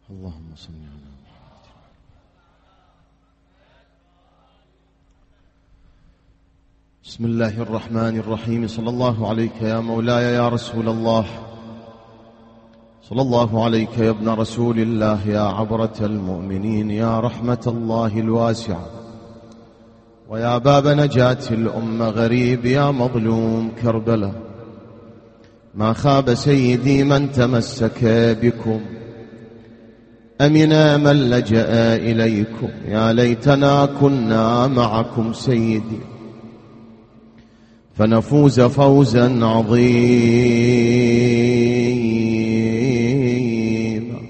اللهم صل على محمد. بسم الله الرحمن الرحيم. صلى الله عليك يا مولاي يا رسول الله، صلى الله عليك يا ابن رسول الله، يا عبرة المؤمنين، يا رحمة الله الواسعة، ويا باب نجاة الأمة، غريب يا مظلوم كربلاء. ما خاب سيدي من تمسك بكم، أمنا من لجأ إليكم. يا ليتنا كنا معكم سيدي فنفوز فوزا عظيما.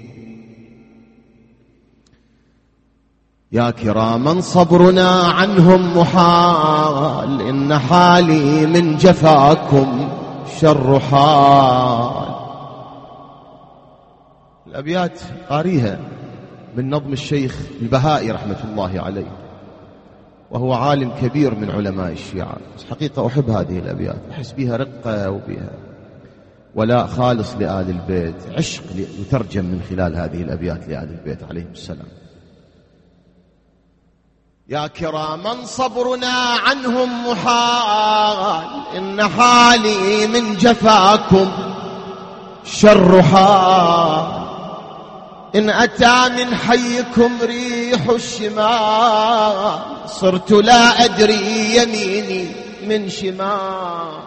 يا كراما صبرنا عنهم محال، إن حالي من جفاكم شر حال. الأبيات قاريها من نظم الشيخ البهائي رحمة الله عليه، وهو عالم كبير من علماء الشيعة، بس حقيقة أحب هذه الأبيات، أحس بها رقة وبها ولاء خالص لآل البيت، عشق يترجم من خلال هذه الأبيات لآل البيت عليهم السلام. يا كراما صبرنا عنهم محال، إن حالي من جفاكم شر حال. إن أتى من حيكم ريح الشمال، صرت لا أدري يميني من شمال،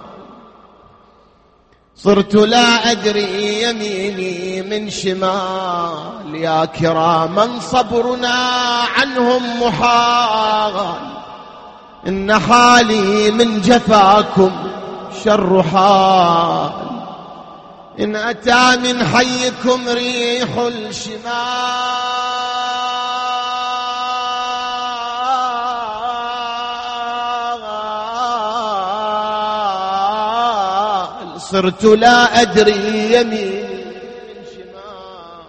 صرت لا أدري يميني من شمال. يا كراما صبرنا عنهم محال، إن حالي من جفاكم شر حال. إن أتى من حيكم ريح الشمال، صرت لا أدري يمين من شمال.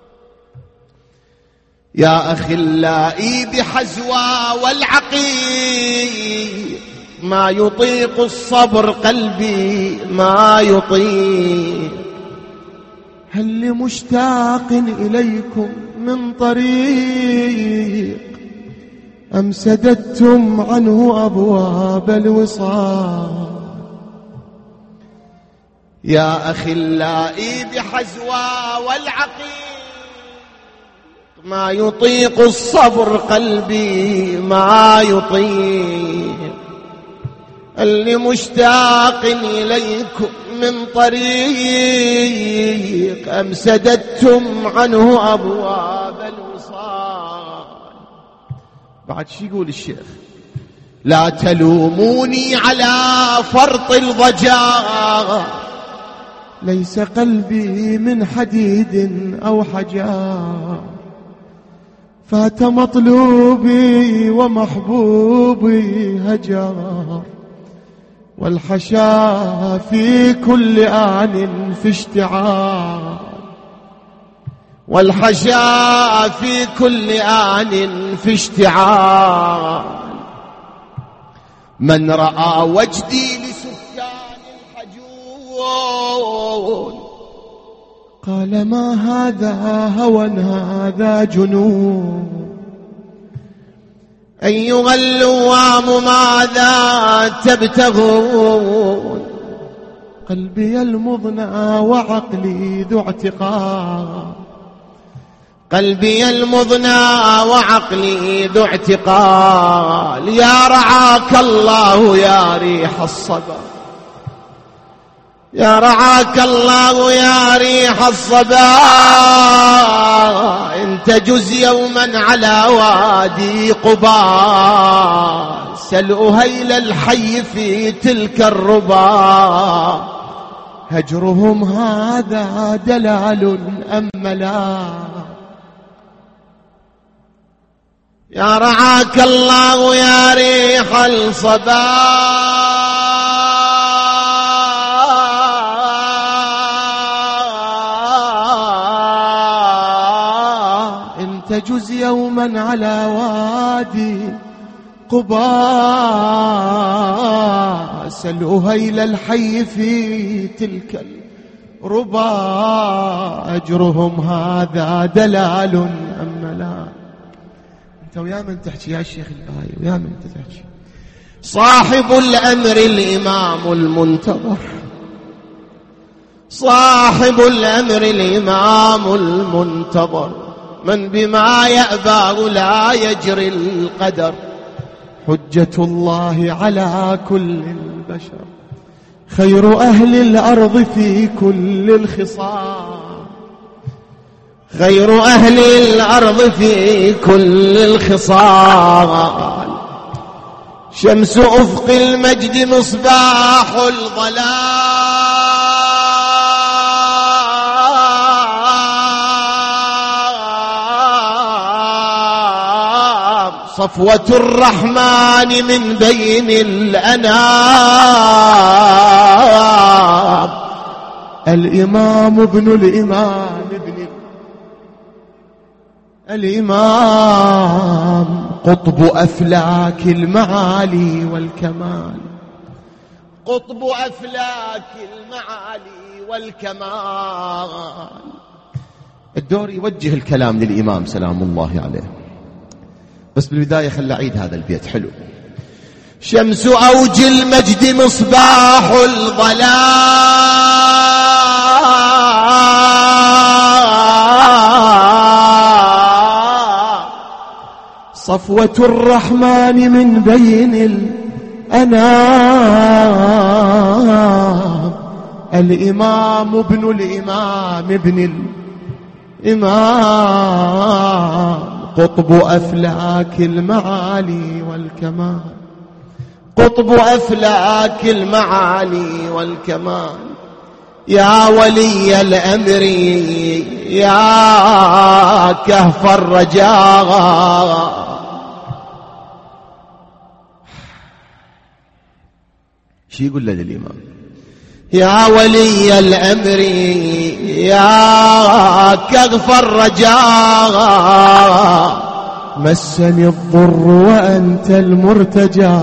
يا أخلائي بحزوى والعقيق، ما يطيق الصبر قلبي ما يطيق. هل لمشتاق إليكم من طريق، أم سددتم عنه أبواب الوصال. يا أخلائي بحزوى والعقيق، ما يطيق الصبر قلبي ما يطيق. اللي مشتاق إليكم من طريق، أم سددتم عنه أبواب الوصال. بعد شي يقول الشيخ؟ لا تلوموني على فرط الضجاج، ليس قلبي من حديد أو حجار. فات مطلوبي ومحبوبي هجار، والحشا في كل آن في اشتعال، والحشا في كل آن في اشتعال. من رأى وجدي لسكان الحجون، قال ما هذا هوى هذا جنون. أيها اللوام ماذا تبتغون، قلبي المضنى وعقلي ذو اعتقال. قلبي المضنى وعقلي ذو اعتقال. يا رعاك الله يا ريح الصبا، يا رعاك الله يا ريح الصبا. إن تجز يوما على وادي قباء، سل أهيل الحي في تلك الربا. هجرهم هذا دلال أم ملا. يا رعاك الله يا ريح الصبا. تجز يوما على وادي قباء، سل أهيل الحي في تلك ربا أجرهم هذا دلال أم لا. أنت ويا من تحكي يا شيخ الآية، ويا من تحكي. صاحب الأمر الإمام المنتظر، صاحب الأمر الإمام المنتظر، من بما يأبى لا يجري القدر، حجة الله على كل البشر، خير أهل الأرض في كل الخصال، خير أهل الأرض في كل الخصال، شمس أفق المجد مصباح الظلام، صفوة الرحمن من بين الأنام، الإمام ابن الإمام ابن الإمام، قطب أفلاك المعالي والكمال، قطب أفلاك المعالي والكمال. الدور يوجه الكلام للإمام سلام الله عليه، بس بالبداية خلي أعيد هذا البيت حلو. شمس أوج المجد مصباح الظلام، صفوة الرحمن من بين الأنام، الإمام ابن الإمام ابن الإمام، قطب أفلاك المعالي والكمال، قطب أفلاك المعالي والكمال، يا ولي الأمر يا كهف الرجاء. شو يقول له الإمام؟ يا ولي الأمر يا كهف الرجاء، مسني الضر وأنت المرتجى،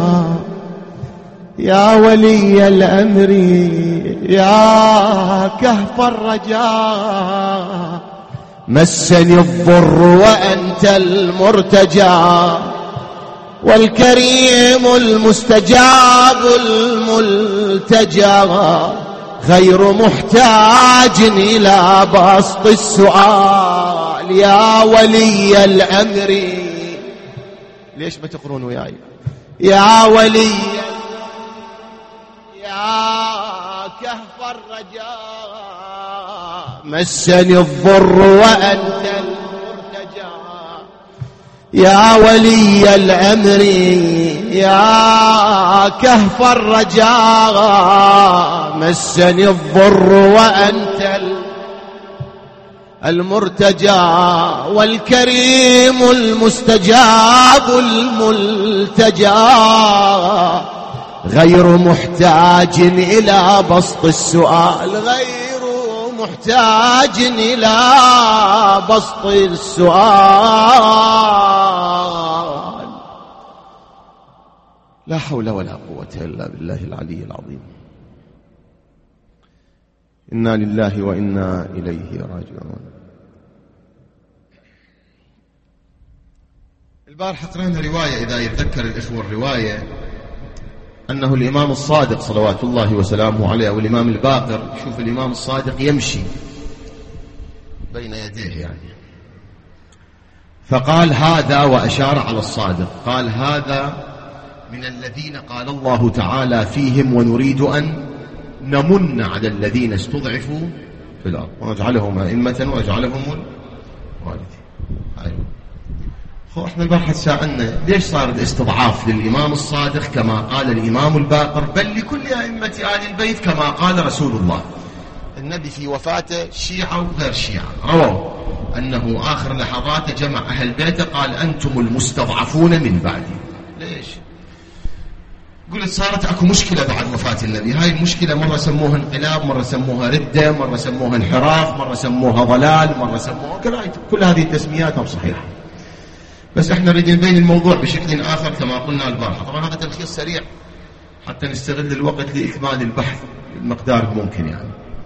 يا ولي الأمر يا كهف الرجاء، مسني الضر وأنت المرتجى، والكريم المستجاب الملتجى، غير محتاج إلى بسط السؤال، يا ولي الأمر. ليش ما تقرون وياي؟ يا ولي يا كهف الرجاء، مسني الضر وأنت المرتجى، يا ولي الأمر يا كهف الرجاء، مسني الضر وأنت المرتجى، والكريم المستجاب الملتجى، غير محتاج إلى بسط السؤال، غير محتاج إلى بسط السؤال. لا حول ولا قوة إلا بالله العلي العظيم. إنا لله وإنا إليه راجعون. البارحة قرأنا رواية، إذا يتذكر الإخوة الرواية، أنه الإمام الصادق صلوات الله وسلامه عليه والإمام الباقر، شوف الإمام الصادق يمشي بين يديه يعني، فقال هذا، وأشار على الصادق، قال هذا من الذين قال الله تعالى فيهم ونريد أن نمن على الذين استضعفوا في الأرض ونجعلهم أئمة ونجعلهم الوارثين. أيوة. احنا البارحة سألنا ليش صار الاستضعاف للإمام الصادق كما قال الإمام الباقر، بل لكل أئمة آل البيت كما قال رسول الله. النبي في وفاته شيعة وغير شيعة رووا أنه آخر لحظاته جمع أهل بيته قال أنتم المستضعفون من بعدي. ليش؟ قلت صارت اكو مشكلة بعد وفاة النبي، هاي المشكلة مرة سموها انقلاب، مرة سموها ردة، مرة سموها انحراف، مرة سموها ضلال، مرة سموها كل هذه التسميات مو صحيحة، بس احنا نريد نبين الموضوع بشكل آخر كما قلنا البارحة. طبعا هذا تلخيص سريع حتى نستغل الوقت لإكمال البحث المقدار ممكن يعني.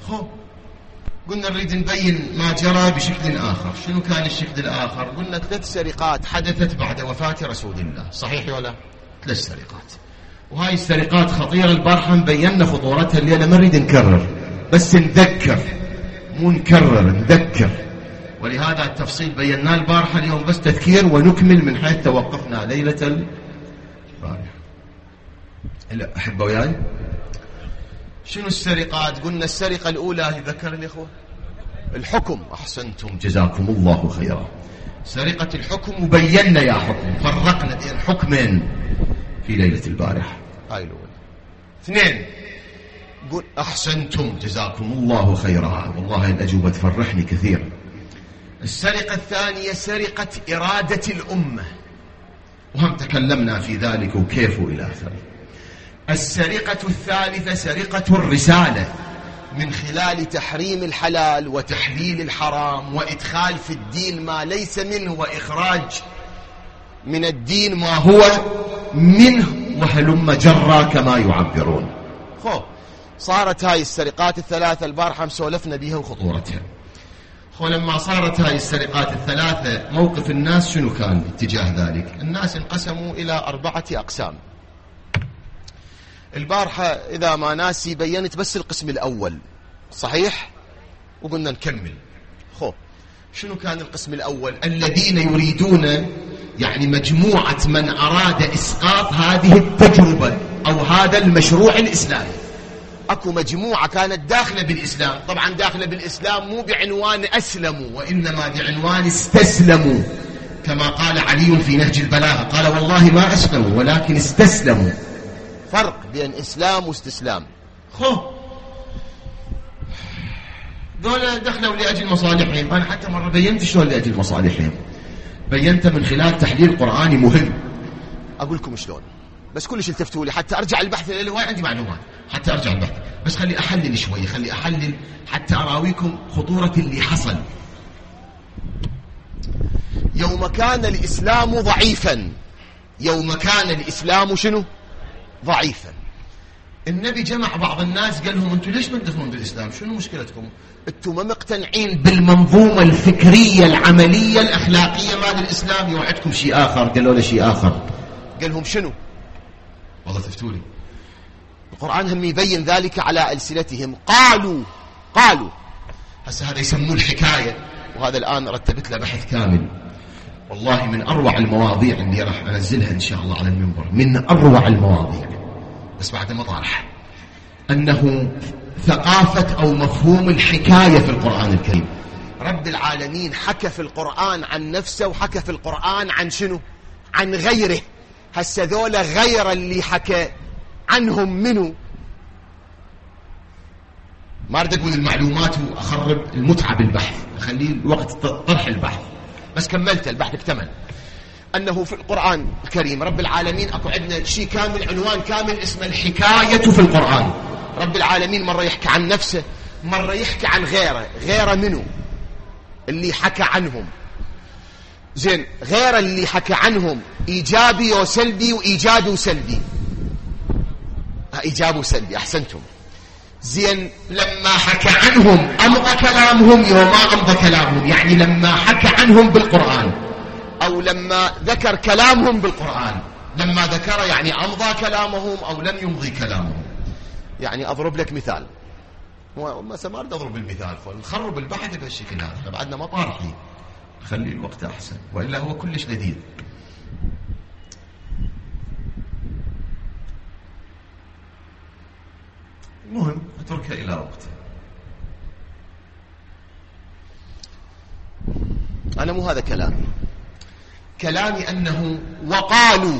قلنا نريد نبين ما جرى بشكل آخر. شنو كان الشكل الآخر؟ قلنا 3 سرقات حدثت بعد وفاة رسول الله، صحيح ولا؟ 3 سرقات، وهاي السرقات خطيرة. البارحة بينا خطورتها، اللي أنا ما نريد نكرر، بس نذكر، مو نكرر، نذكر. ولهذا التفصيل بيناه البارحة، اليوم بس تذكير ونكمل من حيث توقفنا ليلة البارحة. لا أحبوا وياي. شنو السرقات؟ قلنا السرقة الأولى، ذكر الإخوة، الحكم. أحسنتم، جزاكم الله خيرا. سرقة الحكم، وبينا يا حكم، فرقنا بين حكمين في ليلة البارحة. هاي الأولى. 2، قل أحسنتم، جزاكم الله خيرا، والله الأجوبة تفرحني كثير. السرقة الثانية سرقة إرادة الأمة، وهم تكلمنا في ذلك وكيف إلى آخره. السرقة الثالثة سرقة الرسالة، من خلال تحريم الحلال وتحليل الحرام وإدخال في الدين ما ليس منه وإخراج من الدين ما هو منه، وهلم جرى كما يعبرون. صارت هاي السرقات الثلاثة البارحة مسولفنا بها وخطورتها. لما صارت هاي السرقات الثلاثة، موقف الناس شنو كان اتجاه ذلك؟ الناس انقسموا إلى 4 أقسام. البارحة إذا ما ناسي بينت بس القسم الأول، صحيح؟ وقلنا نكمل. شنو كان القسم الأول؟ الذين يريدون، يعني مجموعة من أراد إسقاط هذه التجربة أو هذا المشروع الإسلامي. أكو مجموعة كانت داخلة بالإسلام، طبعا داخلة بالإسلام مو بعنوان أسلموا، وإنما بعنوان استسلموا، كما قال علي في نهج البلاغة، قال والله ما أسلموا ولكن استسلموا. فرق بين إسلام واستسلام. دول دخلوا لأجل مصالحهم. أنا حتى مرة بينت شلون لأجل مصالحهم، بينت من خلال تحليل قرآني مهم. أقول لكم شلون، بس كلش التفتوا لي حتى أرجع البحث، اللي هو عندي معلومات حتى أرجع البحث، بس خلي أحلل شوية، خلي أحلل حتى أراويكم خطورة اللي حصل. يوم كان الإسلام ضعيفا، يوم كان الإسلام شنو؟ ضعيفا. النبي جمع بعض الناس قال لهم أنتم ليش ما تدخلون بالإسلام؟ شنو مشكلتكم؟ أنتم ما مقتنعين بالمنظومة الفكرية العملية الأخلاقية مال الإسلام، يوعدكم شيء آخر. قالوا له شيء آخر. قال لهم شنو؟ والله تفتولي. القرآن هم يبين ذلك على ألسنتهم. قالوا هسه هذا يسموه الحكاية، وهذا الآن رتبت له بحث كامل، والله من أروع المواضيع اللي راح أنزلها إن شاء الله على المنبر، من أروع المواضيع، بس بعد ما طارح، أنه ثقافة أو مفهوم الحكاية في القرآن الكريم. رب العالمين حكى في القرآن عن نفسه، وحكى في القرآن عن شنو؟ عن غيره. هسه ذولا غير اللي حكى عنهم منه. ما أريد أقول المعلومات وأخرب المتعة بالبحث، أخليه وقت طرح البحث، بس كملت البحث اكتمل. أنه في القرآن الكريم رب العالمين أكو عندنا شيء كامل، عنوان كامل اسمه الحكاية في القرآن. رب العالمين مرة يحكي عن نفسه، مرة يحكي عن غيره منه اللي حكى عنهم. زين، غير اللي حكى عنهم إيجابي وسلبي، وإيجابي وسلبي. إيجابي وسلبي، أحسنتم. زين، لما حكى عنهم أمضى كلامهم وما أمضى كلامهم، يعني لما حكى عنهم بالقرآن أو لما ذكر كلامهم بالقرآن. لما ذكر يعني أمضى كلامهم أو لم يمضي كلامهم. يعني أضرب لك مثال، ما أريد أضرب المثال فنخرب البحث بهالشكل هذا، بعدنا ما طارحين، خلي الوقت أحسن، وإلا هو كلش لذيذ. المهم أتركه إلى وقته. أنا مو هذا كلامي أنه وقالوا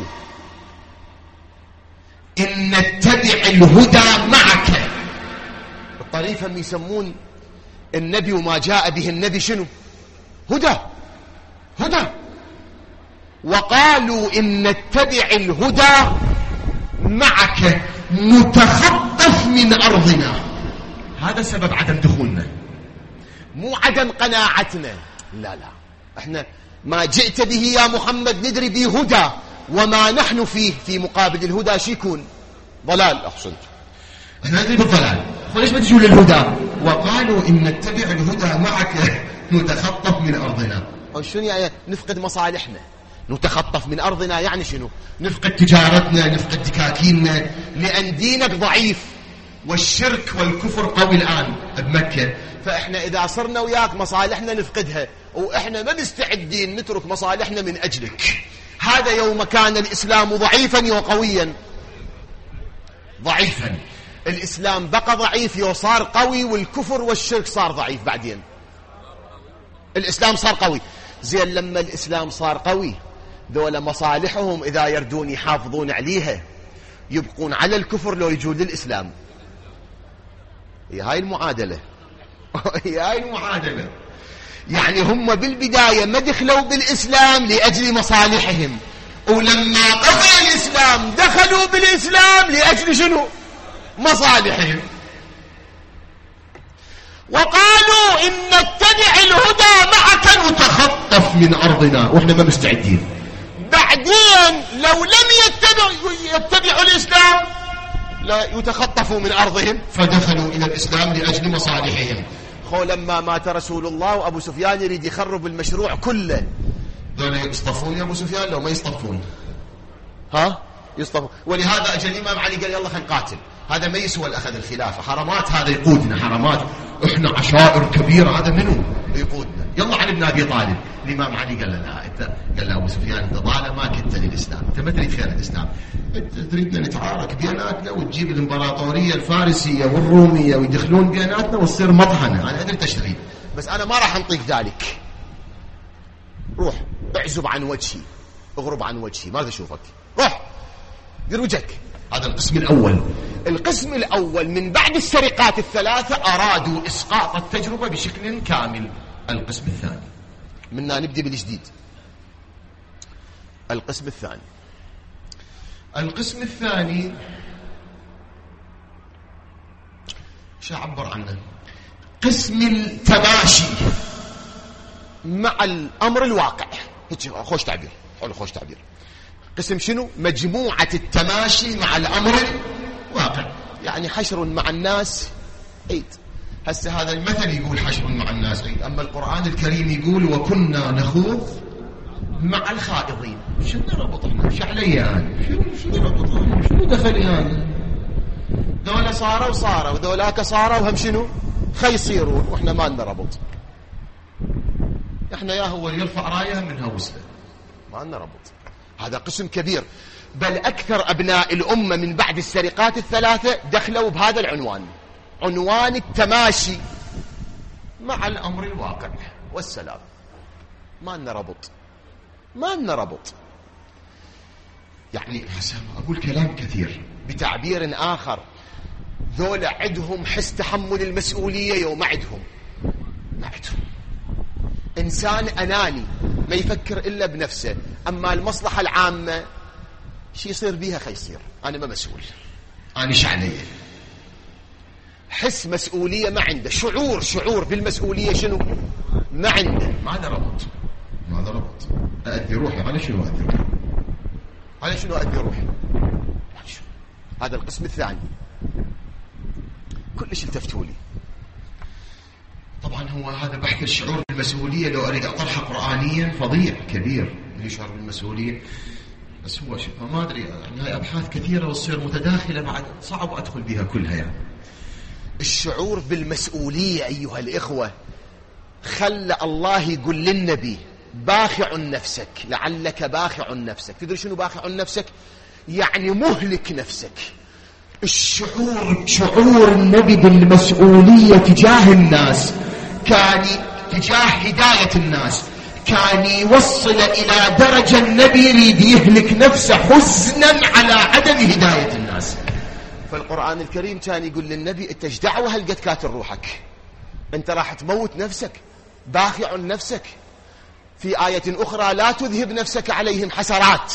إن نتبع الهدى معك. الطريفة هم يسمون النبي وما جاء به النبي شنو؟ هدى. وقالوا إن نتبع الهدى معك نتخطف من أرضنا. هذا سبب عدم دخولنا، مو عدم قناعتنا. لا احنا ما جئت به يا محمد ندري به هدى، وما نحن فيه في مقابل الهدى شيكون ضلال. أحسنت، احنا ندري بالضلال، ليش ما تجوا للهدى؟ وقالوا إن نتبع الهدى معك نتخطف من أرضنا. شنو يعني نفقد مصالحنا؟ نتخطف من أرضنا يعني شنو؟ نفقد تجارتنا، نفقد دكاكيننا، لأن دينك ضعيف والشرك والكفر قوي الآن بمكة. فإحنا إذا صرنا وياك مصالحنا نفقدها، وإحنا ما مستعدين نترك مصالحنا من أجلك. هذا يوم كان الإسلام ضعيفا وقويا. ضعيفا. الإسلام بقى ضعيف وصار قوي، والكفر والشرك صار ضعيف. بعدين الإسلام صار قوي. زين لما الإسلام صار قوي ذولا مصالحهم إذا يردون يحافظون عليها يبقون على الكفر لو يجون للإسلام. هي هاي المعادلة. هي هاي المعادلة. يعني هم بالبداية ما دخلوا بالإسلام لأجل مصالحهم، ولما قضى الإسلام دخلوا بالإسلام لأجل شنو؟ مصالحهم. وقالوا إن نتبع الهدى معك نتخطف من أرضنا، وإحنا ما مستعدين. بعدين لو لم يتبعوا الإسلام لا يتخطفوا من أرضهم، فدخلوا إلى الإسلام لأجل مصالحهم. لما مات رسول الله وأبو سفيان يريد يخرب المشروع كله، دول يصطفون يا أبو سفيان لو ما يصطفون؟ يصطفون. ولهذا أجل الإمام علي قال يلا خلينا نقاتل، هذا ما يسوى الأخذ الخلافة، حرمات، هذا يقودنا حرمات، إحنا عشائر كبيرة، هذا منو يقودنا؟ يلا علي بن أبي طالب. الإمام علي قال له لا، قال له أبو سفيان أنت ضالة، ما كنت للإسلام، أنت ما تريد خير الإسلام، أنت تريدنا نتعارك بيناتنا وتجيب الإمبراطورية الفارسية والرومية ويدخلون بيناتنا وتصير مطحنة. أنا أدري تشتري، بس أنا ما راح أنطيك ذلك. روح اعزب عن وجهي، اغرب عن وجهي، ما أريد أشوفك، روح دير وجهك. هذا القسم الأول. القسم الأول من بعد السرقات الثلاثة أرادوا إسقاط التجربة بشكل كامل. القسم الثاني منا نبدأ بالجديد. القسم الثاني. القسم الثاني شو أعبر عنه؟ قسم التماشي مع الأمر الواقع. هيك خوش تعبير، حلو خوش تعبير. قسم شنو؟ مجموعة التماشي مع الأمر الواقع. يعني حشر مع الناس عيد. هسه هذا المثل يقول حشر مع الناس عيد، أما القرآن الكريم يقول وكنا نخوض مع الخائضين. شنو ربط احنا؟ شو علي أنا؟ شنو ربط انا؟ شنو دخلي أنا؟ دولة صاروا ودولاك صاروا هم شنو؟ خيصيرون، واحنا ما لنا ربط. احنا يا هو اللي يرفع رايه منها وسله، ما لنا ربط. هذا قسم كبير، بل أكثر أبناء الأمة من بعد السرقات الثلاثة دخلوا بهذا العنوان، عنوان التماشي مع الأمر الواقع والسلام. ما لنا ربط، ما لنا ربط. يعني أقول كلام كثير بتعبير آخر، ذولا عندهم حس تحمل المسؤولية يوم ما عندهم إنسان أناني ما يفكر إلا بنفسه، أما المصلحة العامة شي يصير بيها خيصير، أنا ما مسؤول، أنا شعنية. حس مسؤولية ما عنده، شعور بالمسؤولية شنو ما عنده. ماذا ربط أأدي روحي على شنو أأدي روحي؟ هذا القسم الثاني. كلش التفتوا لي. طبعا هو هذا بحث الشعور بالمسؤولية، لو أريد أطرحه قرآنيا فظيع كبير اللي يشعر بالمسؤولية، بس هو ما أدري يعني هاي أبحاث كثيرة وتصير متداخلة بعد صعب أدخل بها كلها. يعني الشعور بالمسؤولية أيها الإخوة خلى الله يقول للنبي باخع نفسك لعلك باخع نفسك. تدري شنو باخع نفسك؟ يعني مهلك نفسك. شعور النبي بالمسؤولية تجاه الناس كان تجاه هداية الناس، كان يوصل إلى درجة النبي يريد يهلك نفسه حزنا على عدم هداية الناس. فالقرآن الكريم كان يقول للنبي انت ايش دعوة هلقد كاتل روحك، انت راح تموت نفسك، باخع نفسك. في آية أخرى لا تذهب نفسك عليهم حسرات،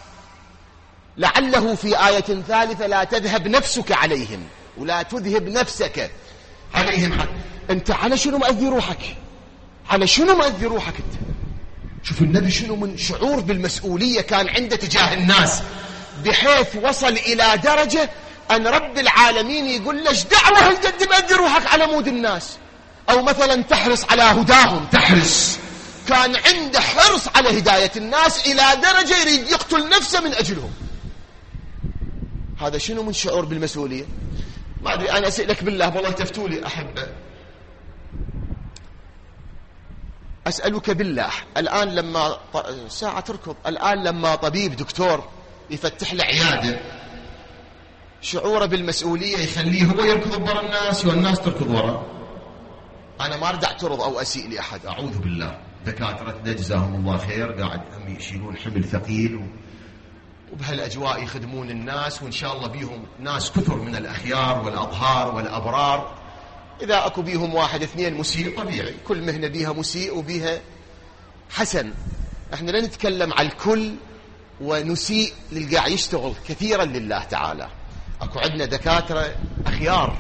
لعله في آية ثالثة لا تذهب نفسك عليهم ولا تذهب نفسك عليهم. انت على شنو مأذي روحك؟ على شنو مأذي روحك انت؟ شوف النبي شنو من شعور بالمسؤولية كان عنده تجاه الناس، بحيث وصل إلى درجة أن رب العالمين يقول لك دعوة هل قد ما روحك على مود الناس، أو مثلا تحرص على هداهم، تحرص. كان عنده حرص على هداية الناس إلى درجة يريد يقتل نفسه من أجلهم. هذا شنو من شعور بالمسؤولية؟ ما أدري، أنا أسألك بالله والله تفتوا لي أحبه، أسألك بالله الآن لما ساعة تركض، الآن لما طبيب دكتور يفتح له عيادة، شعوره بالمسؤولية يخليه هو يركض ورا الناس والناس تركض ورا. أنا ما أريد أعترض أو أسيء لأحد، أعوذ بالله، دكاترتنا جزاهم الله خير قاعد هم يشيلون حمل ثقيل وبهالأجواء يخدمون الناس، وإن شاء الله بيهم ناس كثر من الأخيار والأطهار والأبرار. إذا أكو بيهم واحد اثنين مسيء طبيعي، كل مهنة بيها مسيء وبيها حسن. احنا لا نتكلم على الكل ونسيء للقاع يشتغل كثيرا لله تعالى. أكو عندنا دكاترة أخيار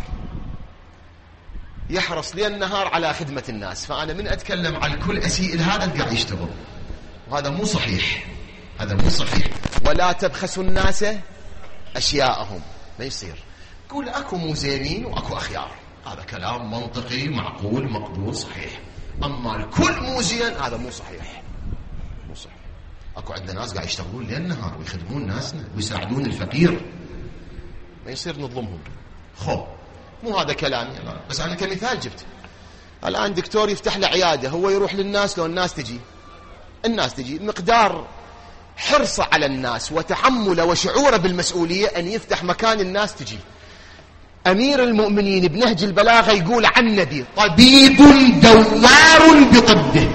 يحرص ليل النهار على خدمة الناس، فأنا من أتكلم على الكل أسيء لهذا القاع يشتغل، وهذا مو صحيح، هذا مو صحيح. ولا تبخسوا الناس أشياءهم، ما يصير. قول أكو مو زينين وأكو أخيار، هذا كلام منطقي معقول مقبول صحيح. أما الكل مو زين هذا مو صحيح، مو صحيح. أكو عندنا ناس قاعد يشتغلون ليل نهار ويخدمون ناسنا ويساعدون الفقير، ما يصير نظلمهم. مو هذا كلامي، بس أنا كمثال جبت. الآن دكتور يفتح له عيادة، هو يروح للناس لو الناس تجي، الناس تجي، مقدار حرصه على الناس وتحمله وشعوره بالمسؤولية أن يفتح مكان الناس تجي. أمير المؤمنين بنهج البلاغة يقول عن النبي طبيب دوار بطبه.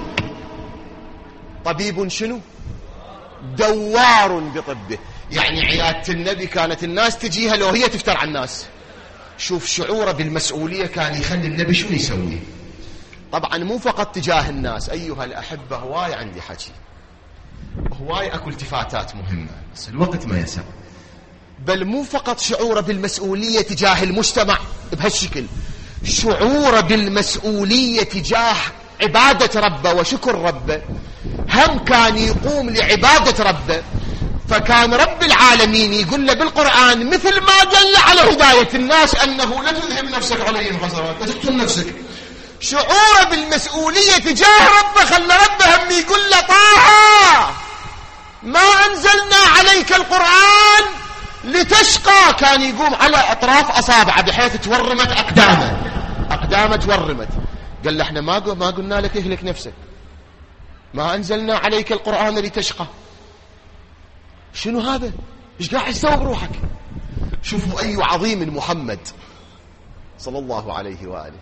طبيب شنو؟ دوار بطبه، يعني عيادة النبي كانت الناس تجيها لو هي تفتر على الناس. شوف شعوره بالمسؤولية كان يخلي النبي شنو يسوي. طبعا مو فقط تجاه الناس أيها الأحبة، هواي عندي حكي، هواي أكو التفاتات مهمة بس الوقت ما يسع. بل مو فقط شعوره بالمسؤولية تجاه المجتمع بهالشكل، شعوره بالمسؤولية تجاه عبادة ربه وشكر ربه، هم كان يقوم لعبادة ربه. فكان رب العالمين يقول له بالقرآن مثل ما دل على هداية الناس أنه لا تذهب نفسك عليهم حسرات، لا تقتل نفسك. شعوره بالمسؤولية تجاه ربه خلى ربه هم يقول له طه ما أنزلنا عليك القرآن لتشقى. كان يقوم على أطراف أصابعه بحيث تورمت أقدامه تورمت. قال له احنا ما قلنا لك اهلك نفسك، ما أنزلنا عليك القرآن لتشقى. شنو هذا؟ ايش قاعد تسوي بروحك؟ شوفوا أي عظيم محمد صلى الله عليه وآله.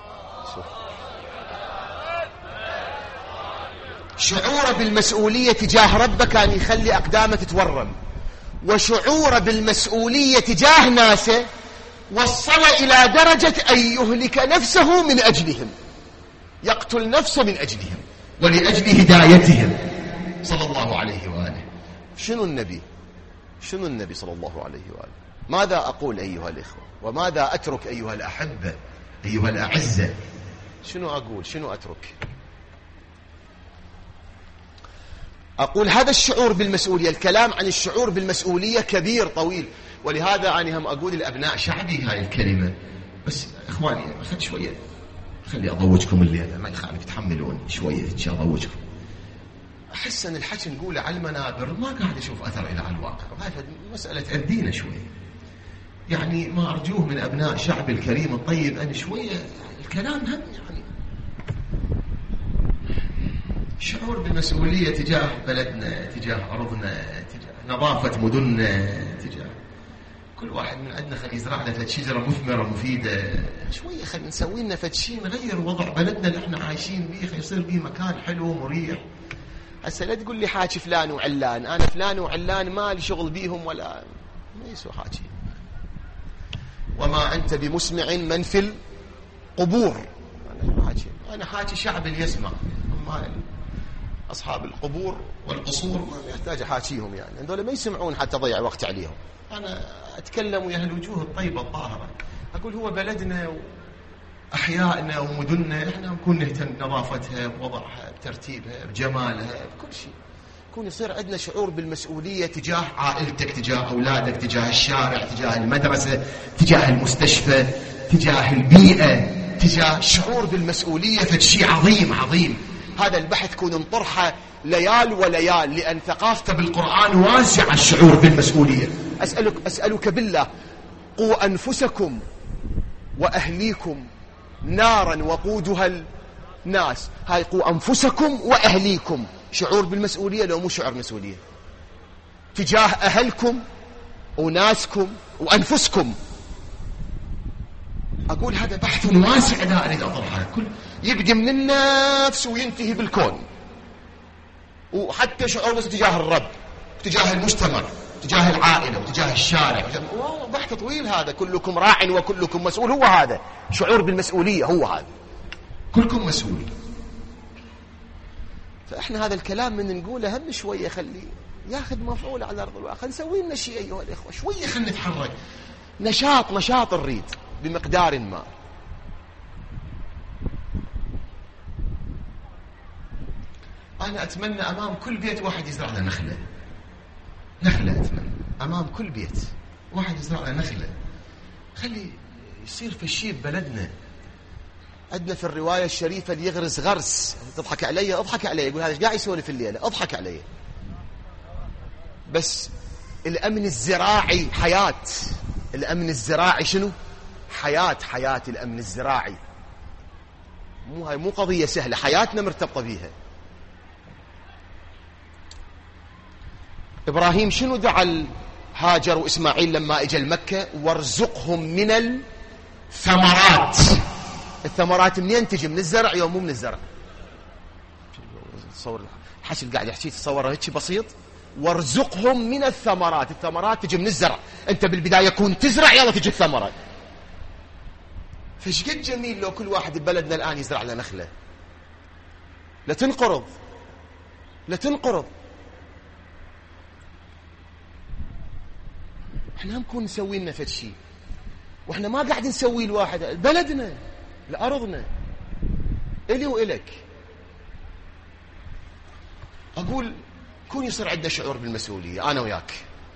شعوره بالمسؤولية تجاه ربه كان يخلي أقدامه تتورم، وشعوره بالمسؤولية تجاه ناسه وصل إلى درجة أن يهلك نفسه من أجلهم، يقتل نفسه من أجلهم ولأجل هدايتهم صلى الله عليه وآله. شنو النبي صلى الله عليه وآله؟ ماذا أقول أيها الإخوة وماذا أترك أيها الأحبة أيها الأعزة؟ شنو أقول شنو أترك؟ أقول هذا الشعور بالمسؤولية، الكلام عن الشعور بالمسؤولية كبير طويل، ولهذا أنا هم أقول لأبناء شعبي هاي الكلمة. بس إخواني شوية خلي أضوجكم الليلة، ما يخالف تحملون شوية أضوجكم. أحس أن الحكي نقوله على المنابر ما قاعد أشوف أثر إلى على الواقع، هاي مسألة أردينا شوية. يعني ما أرجوه من أبناء شعبي الكريم الطيب أن شوية الكلام هم يعني شعور بالمسؤولية تجاه بلدنا، تجاه أرضنا، تجاه نظافة مدننا، تجاه كل واحد من عندنا خلي يزرع لنا شجرة مثمرة مفيدة. شوية خلي نسوي لنا شيء نغير وضع بلدنا اللي احنا عايشين بيه، يصير بيه مكان حلو ومريح. هسه لا تقول لي حاكي فلان وعلان، أنا فلان وعلان ما لي شغل بيهم ولا ما يسوى حاكي. وما أنت بمسمع من في القبور. أنا حاكي شعب اللي يسمع، ما أصحاب القبور والقصور ما يحتاج حاكيهم، يعني هذول ما يسمعون حتى ضيع وقت عليهم. أنا أتكلم ويا الوجوه الطيبة الطاهرة، أقول هو بلدنا وأحيائنا ومدننا إحنا نكون نهتم بنظافتها، بوضعها، بترتيبها، بجمالها، بكل شيء. يكون يصير عندنا شعور بالمسؤولية تجاه عائلتك، تجاه أولادك، تجاه الشارع، تجاه المدرسة، تجاه المستشفى، تجاه البيئة، تجاه شعور بالمسؤولية. فشيء عظيم عظيم. هذا البحث كون نطرحه ليال وليال، لأن ثقافته بالقرآن واسعة الشعور بالمسؤولية. أسألك بالله، قوا أنفسكم وأهليكم نارا وقودها الناس. هاي قوا أنفسكم وأهليكم شعور بالمسؤولية لو مو شعور مسؤولية تجاه أهلكم وناسكم وأنفسكم. أقول هذا بحث واسع لا أريد أطرحه، كل يبدأ من النفس وينتهي بالكون، وحتى شعور بس تجاه الرب، تجاه المجتمع، تجاه العائلة، وتجاه الشارع. بحث طويل هذا. كلكم راع وكلكم مسؤول. هو هذا شعور بالمسؤولية، هو هذا كلكم مسؤول. فإحنا هذا الكلام من نقوله هم شوية خليه ياخذ مفعول على أرض الواقع. نسوي لنا شيء أيها الإخوة، شوية خلينا نتحرك، نشاط نريد بمقدار ما. أنا أتمنى أمام كل بيت واحد يزرع له نخلة. أتمنى أمام كل بيت واحد يزرع له نخلة. خلي يصير في الشيء ببلدنا. عندنا في الرواية الشريفة اللي يغرس غرس. تضحك علي؟ اضحك علي. يقول هذا قاعد يسولف الليلة، اضحك علي. بس الأمن الزراعي حياة. الأمن الزراعي شنو؟ حياة الأمن الزراعي. هاي مو قضية سهلة، حياتنا مرتبطة بيها. إبراهيم شنو دعا هاجر وإسماعيل لما إجا المكة؟ وارزقهم من الثمرات. الثمرات منين تجي؟ من الزرع يوم مو من الزرع. تصور الحكي اللي قاعد يحكي، تصور هيك بسيط. وارزقهم من الثمرات. الثمرات تجي من الزرع. انت بالبداية كون تزرع يلا تجي الثمرات. فش قد جميل لو كل واحد ببلدنا الآن يزرع له نخلة. لا تنقرض. احنا نكون نسوي لنا فد شيء، واحنا ما قاعد نسوي لواحد. بلدنا، لأرضنا، إلي وإلك. أقول كون يصير عندنا شعور بالمسؤولية أنا وياك.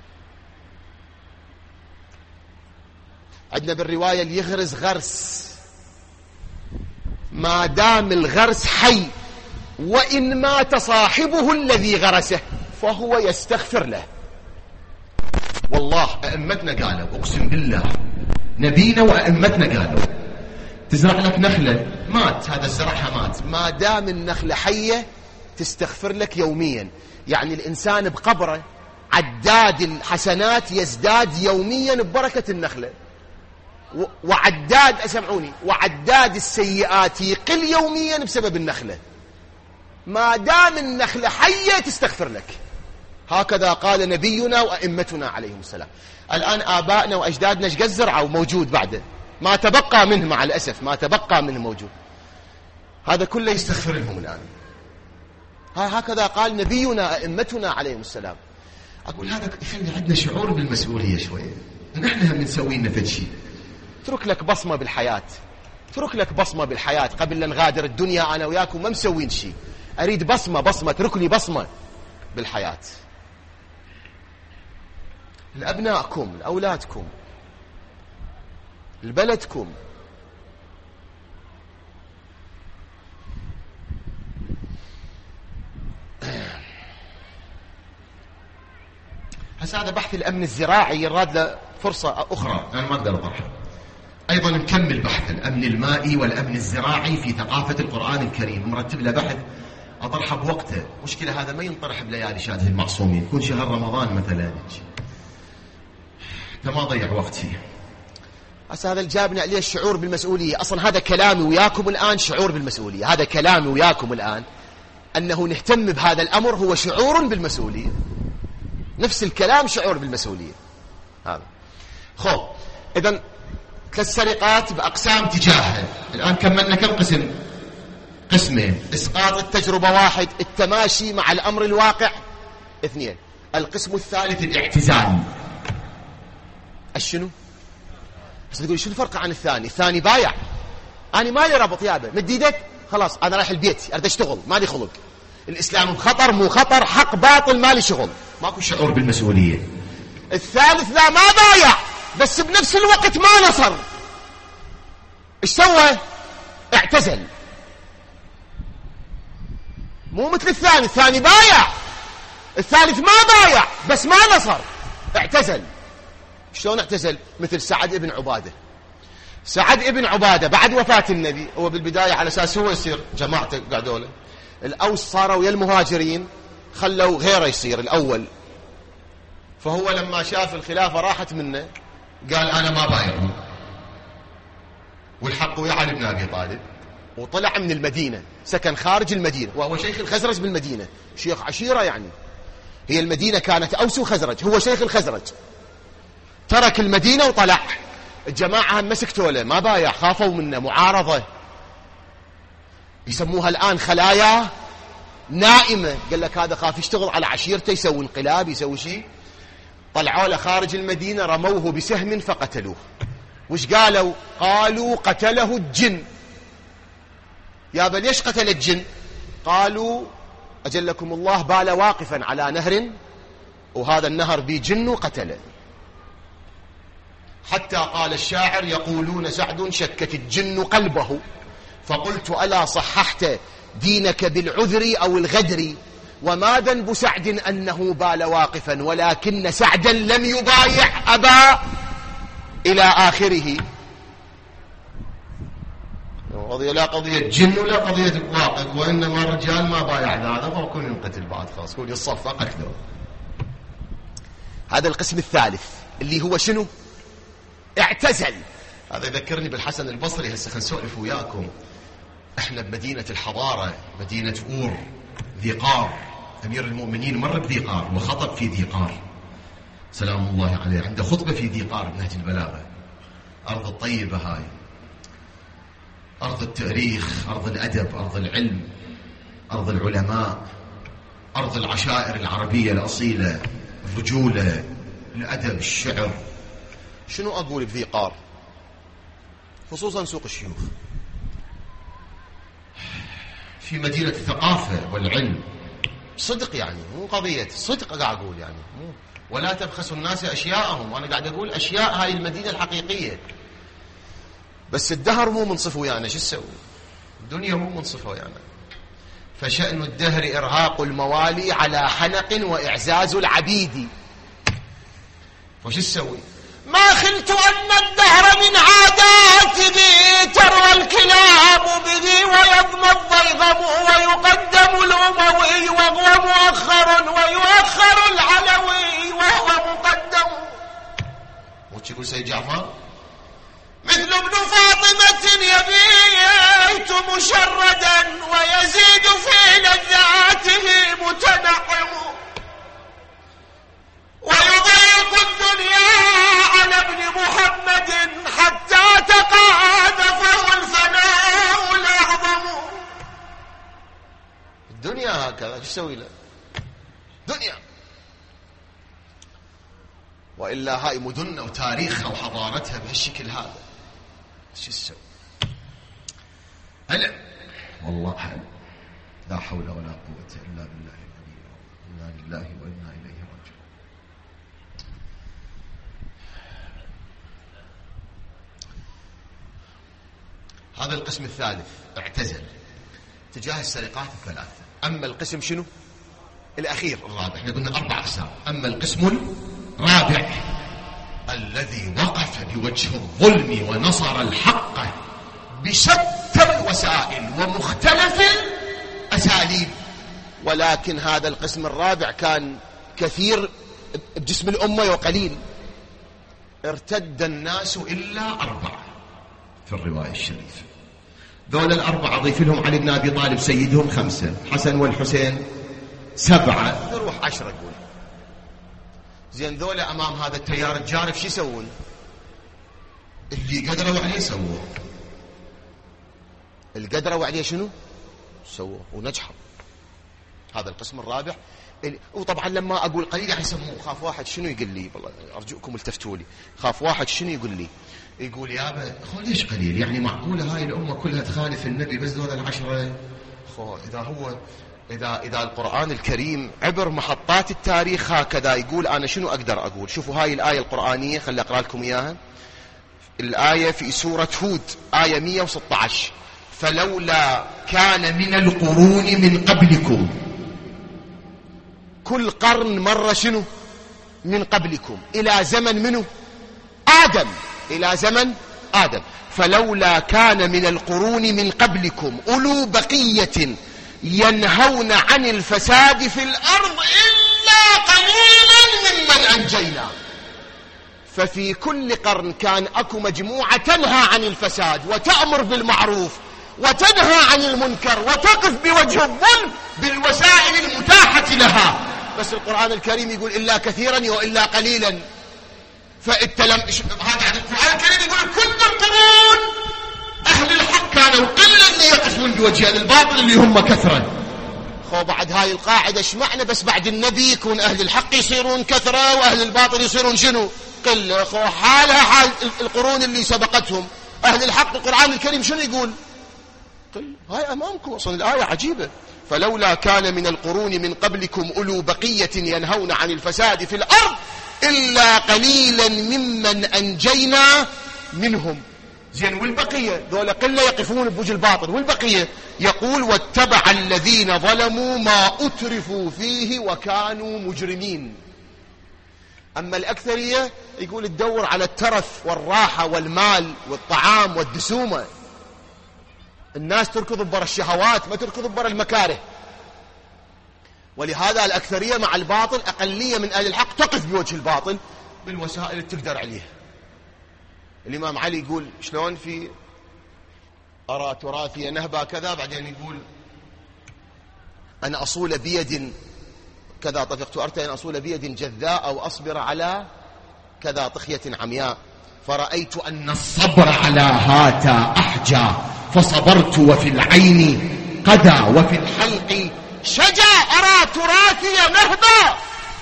عندنا بالرواية اللي يغرس غرس ما دام الغرس حي، وإن مات صاحبه الذي غرسه فهو يستغفر له. والله أئمتنا قالوا، أقسم بالله نبينا وأئمتنا قالوا تزرع لك نخلة مات، هذا زرعها مات، ما دام النخلة حية تستغفر لك يوميا. يعني الإنسان بقبره عداد الحسنات يزداد يوميا ببركة النخلة، وعداد أسمعوني، وعداد السيئات يقل يوميا بسبب النخلة. ما دام النخلة حية تستغفر لك. هكذا قال نبينا وأئمتنا عليهم السلام. الآن آبائنا وأجدادنا ايش قد زرعوا موجود بعده، ما تبقى منه مع الأسف، ما تبقى منه موجود. هذا كله يستغفر لهم الآن. هكذا قال نبينا أئمتنا عليهم السلام. أقول هذا يخلي عندنا شعور بالمسؤولية شوية. نحن هم نسوي لنا فد شيء. اترك لك بصمة بالحياة، اترك لك بصمة بالحياة. قبل لا نغادر الدنيا أنا وياكم ما مسوين شيء. أريد بصمة، اترك لي بصمة بالحياة. لأبنائكم، لأولادكم، لبلدكم. هذا بحث الأمن الزراعي يراد له فرصة أخرى، أنا ما أقدر أطرحه. أيضا نكمل بحث الأمن المائي والأمن الزراعي في ثقافة القرآن الكريم. مرتب له بحث أطرحه بوقته. مشكلة هذا ما ينطرح بليالي شهادة المعصومين، يكون شهر رمضان مثلا. ما ضيع وقت فيه. هذا اللي جابنا عليه الشعور بالمسؤولية. أصلا هذا كلامي وياكم الآن شعور بالمسؤولية. هذا كلامي وياكم الآن أنه نهتم بهذا الأمر هو شعور بالمسؤولية. نفس الكلام شعور بالمسؤولية هذا. خب إذن 3 سرقات بأقسام تجاهها. الآن كملنا كم قسم؟ قسمين. إسقاط التجربة 1، التماشي مع الأمر الواقع 2. القسم الثالث الاعتزال. الشنو؟ بس تقول شو الفرق عن الثاني؟ الثاني بايع، أنا مالي ربط يابا، مد ايدك خلاص أنا رايح البيت أريد أشتغل، مالي خلق. الإسلام خطر مو خطر، حق باطل مالي شغل، ماكو شعور بالمسؤولية. الثالث لا ما بايع بس بنفس الوقت ما نصر، ايش سوى؟ اعتزل. مو مثل الثاني، الثاني بايع، الثالث ما بايع بس ما نصر، اعتزل. شلون اعتزل؟ مثل سعد ابن عبادة. سعد ابن عبادة بعد وفاة النبي، هو بالبداية على أساس هو يصير جماعته قاعدوا له، الأوس صاروا ويا المهاجرين خلوا غيره يصير الأول، فهو لما شاف الخلافة راحت منه قال أنا ما بايع، والحق ويا علي بن أبي طالب، وطلع من المدينة، سكن خارج المدينة، وهو شيخ الخزرج بالمدينة، شيخ عشيرة يعني، هي المدينة كانت أوس وخزرج، هو شيخ الخزرج، ترك المدينة وطلع. الجماعة هم مسكتوا له ما بايع، خافوا منه معارضة، يسموها الآن خلايا نائمة، قال لك هذا خاف يشتغل على عشيرته، يسوي انقلاب، يسوي شيء. طلعوا له خارج المدينة، رموه بسهم فقتلوه. وش قالوا؟ قالوا قتله الجن. يا بل ليش قتل الجن؟ قالوا أجلكم الله بال واقفا على نهر وهذا النهر بيه جن وقتله. حتى قال الشاعر يقولون سعد شكت الجن قلبه، فقلت ألا صححت دينك بالعذر أو الغدر، وما ذنب سعد أنه بال واقفا ولكن سعدا لم يبايع أبا إلى آخره. قضية لا قضية جن ولا قضية واقف، وإنما الرجال ما بايع هذا فكون ينقتل بعد خلاص، كون يصفى قتله. هذا القسم الثالث اللي هو شنو؟ اعتزل. هذا يذكرني بالحسن البصري، هسه خلينا نسولف وياكم. احنا بمدينة الحضارة، مدينة أور ذي قار، أمير المؤمنين مر بذي قار وخطب في ذي قار سلام الله عليه، عنده خطبة في ذي قار بنهج البلاغة. أرض الطيبة هاي، أرض التاريخ، أرض الأدب، أرض العلم، أرض العلماء، أرض العشائر العربية الأصيلة، الرجولة، الأدب، الشعر. شنو أقول بذي قار؟ خصوصا سوق الشيوخ، في مدينة الثقافة والعلم، صدق يعني، مو قضية صدق قاعد أقول يعني، مو ولا تبخسوا الناس أشياءهم، وأنا قاعد أقول أشياء هاي المدينة الحقيقية. بس الدهر مو منصف ويانا، شو السوي؟ الدنيا مو منصفة ويانا. فشأن الدهر إرهاق الموالي على حنق وإعزاز العبيد. وش السوي؟ ما خلت أن الدهر من عاداته تروى الكلام به ويضمى الضيغم ويقدم الأموي وهو مؤخر ويؤخر العلوي وهو مقدم. وش يقول سيد جعفر؟ مثل ابن فاطمة يبيت مشردا ويزيد في لذاته متنعم ويضيق الدنيا على ابن محمد حتى تقاعد فهو الفناء الأعظم. الدنيا هكذا، شو تسوي له؟ دنيا. وإلا هاي مدننا وتاريخها وحضارتها بهالشكل هذا، شو تسوي؟ هلا والله حل. لا حول ولا قوة إلا بالله العلي العظيم. إنا لله وإنا إليه راجعون. هذا القسم الثالث اعتزل تجاه السرقات الثلاثة. أما القسم شنو؟ الأخير الرابع، احنا قلنا 4 أقسام. أما القسم الرابع الذي وقف بوجه الظلم ونصر الحق بشتى الوسائل ومختلف الأساليب. ولكن هذا القسم الرابع كان كثير بجسم الأمة وقليل. ارتد الناس إلا 4 في الرواية الشريفة. ذول 4 أضيف لهم علي بن أبي طالب سيدهم 5، حسن والحسين 7، نروح 10 أقول. زين ذول أمام هذا التيار الجارف شو يسوون؟ اللي قدروا عليه سووه. اللي قدروا عليه شنو؟ سووه ونجحوا. هذا القسم الرابع. وطبعا لما أقول قليل يعني يسموه. خاف واحد شنو يقول لي، والله أرجوكم التفتوا لي، خاف واحد شنو يقول لي، يقول يابا خو ليش قليل؟ يعني معقولة هاي الأمة كلها تخالف النبي بس ذول 10؟ خو إذا هو إذا القرآن الكريم عبر محطات التاريخ هكذا يقول، أنا شنو أقدر أقول؟ شوفوا هاي الآية القرآنية، خلي أقرأ لكم إياها. الآية في سورة هود آية 116: فلولا كان من القرون من قبلكم. كل قرن مرة شنو؟ من قبلكم، إلى زمن منه؟ آدم، إلى زمن آدم. فلولا كان من القرون من قبلكم أولو بقية ينهون عن الفساد في الأرض إلا قليلا ممن أنجينا. ففي كل قرن كان أكو مجموعة تنهى عن الفساد وتأمر بالمعروف وتنهى عن المنكر وتقف بوجه الظلم بالوسائل المتاحة لها. بس القرآن الكريم يقول إلا كثيرا وإلا قليلا. هذا القرآن الكريم يقول كل القرون أهل الحق كانوا قلة اللي يقفون بوجه الباطل اللي هم كثرة. بعد هاي القاعدة ايش معنى بس بعد النبي يكون أهل الحق يصيرون كثرة وأهل الباطل يصيرون شنو؟ قلة. حالها حال القرون اللي سبقتهم. أهل الحق القرآن الكريم شنو يقول؟ قلة. هاي أمامكم أصلا الآية عجيبة. فلولا كان من القرون من قبلكم أولو بقية ينهون عن الفساد في الأرض إلا قليلا ممن أنجينا منهم. زين، والبقية ذولا قلة يقفون بوجه الباطل، والبقية يقول واتبع الذين ظلموا ما أترفوا فيه وكانوا مجرمين. أما الأكثرية يقول تدور على الترف والراحة والمال والطعام والدسومة. الناس تركض برا الشهوات، ما تركض برا المكاره. ولهذا الأكثرية مع الباطل، أقلية من أهل الحق تقف بوجه الباطل بالوسائل اللي تقدر عليها. الإمام علي يقول شلون في أرى تراثي نهبة كذا، بعدين يقول أنا أصول بيد كذا طفقت أرتى أن أصول بيد جذاء أو أصبر على كذا طخية عمياء، فرأيت أن الصبر على هاتا أحجى، فصبرت وفي العين قدى وفي الحلق شجا، أرى تراثي نهبة.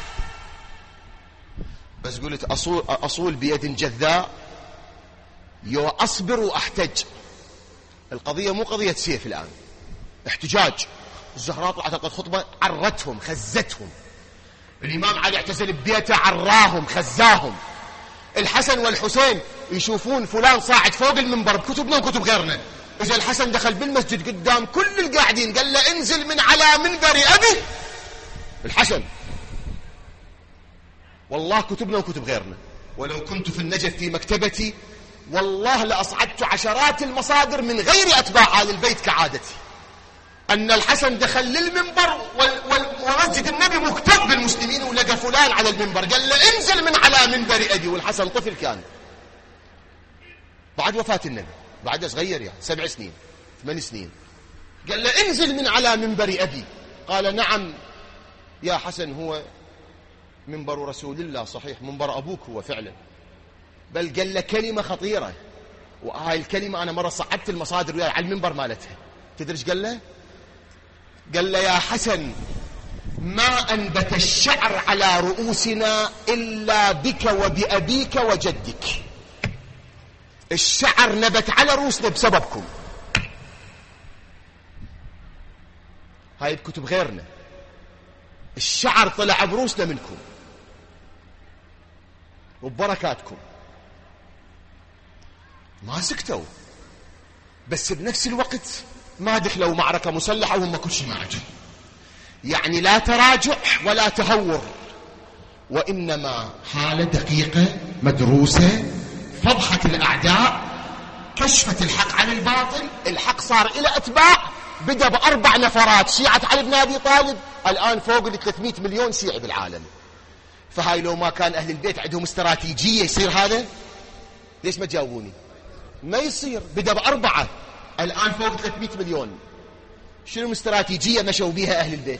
بس قلت أصول بيد جذاء، يو أصبر وأحتج. القضية مو قضية سيف الآن، احتجاج. الزهراء طلعت قد خطبة عرتهم خزتهم. الإمام علي اعتزل ببيته عراهم خزاهم. الحسن والحسين يشوفون فلان صاعد فوق المنبر بكتبنا وكتب غيرنا. إذا الحسن دخل بالمسجد قدام كل القاعدين قال له انزل من على منبر أبي الحسن، والله كتبنا وكتب غيرنا. ولو كنت في النجف في مكتبتي والله لأصعدت عشرات المصادر من غير أتباع آل البيت كعادتي، أن الحسن دخل للمنبر ومسجد النبي مكتب بالمسلمين ولقى فلان على المنبر قال له انزل من على منبر أبي. والحسن طفل كان بعد وفاة النبي، بعد صغير يعني 7 سنين 8 سنين، قال له انزل من على منبر أبي. قال نعم يا حسن، هو منبر رسول الله صحيح، منبر أبوك هو فعلا، بل قال له كلمة خطيرة، وهاي الكلمة أنا مرة صعدت المصادر وياي على المنبر مالتها. تدري ايش قال له؟ قال له يا حسن ما أنبت الشعر على رؤوسنا إلا بك وبأبيك وجدك. الشعر نبت على رؤوسنا بسببكم. هاي بكتب غيرنا، الشعر طلع بروسنا منكم وببركاتكم. ما سكتوا، بس بنفس الوقت ما دخلوا معركة مسلحة وهم كل شيء معجب. يعني لا تراجع ولا تهور، وإنما حالة دقيقة مدروسة، فضحة الأعداء، كشفت الحق عن الباطل. الحق صار إلى أتباع، بدأ ب4 نفرات شيعة علي بن أبي طالب، الآن فوق 300 مليون شيعي بالعالم. فهاي لو ما كان أهل البيت عندهم استراتيجية يصير هذا؟ ليش ما تجاوبوني؟ ما يصير. بدأ ب4، الآن فوق 300 مليون. شنو استراتيجية مشوا بها أهل البيت؟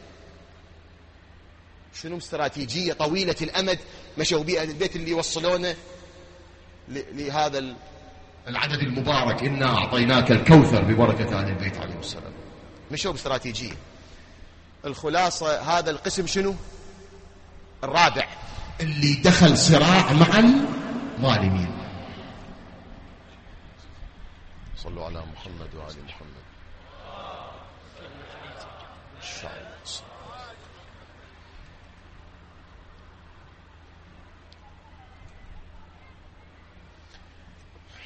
شنو استراتيجية طويلة الأمد مشوا بها أهل البيت اللي يوصلونه لهذا العدد المبارك؟ إنا أعطيناك الكوثر ببركة أهل البيت عليهم السلام. مشوا باستراتيجية. الخلاصة هذا القسم شنو؟ الرابع اللي دخل صراع مع الظالمين. صلوا على محمد وعلى محمد.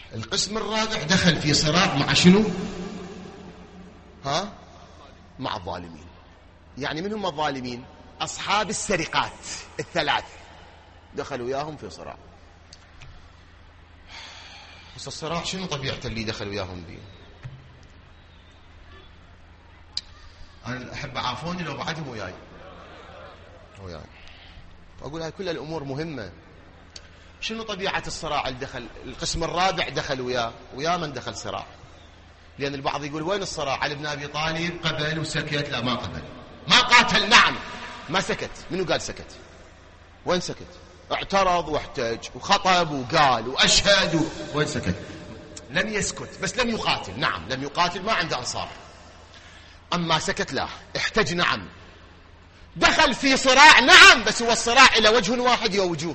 القسم الرابع دخل في صراع مع شنو؟ مع الظالمين. يعني من هم الظالمين؟ أصحاب السرقات الثلاث دخلوا وياهم في صراع. بس الصراع شنو طبيعته اللي دخلوا وياهم به؟ أنا أحب أعافوني لو بعدهم وياي. أقول هاي كل الأمور مهمة. شنو طبيعة الصراع اللي دخل القسم الرابع دخل ويا من دخل صراع؟ لأن البعض يقول وين الصراع؟ علي بن أبي طالب قبل وسكت. لا، ما قبل، ما قاتل. نعم، ما سكت. منو قال سكت؟ وين سكت؟ اعترض واحتج وخطب وقال وأشهد وين سكت؟ لم يسكت، بس لم يقاتل. نعم، لم يقاتل، ما عنده أنصار. أما سكت لا، احتج نعم، دخل في صراع نعم، بس هو الصراع إلى وجه واحد يا وجوه.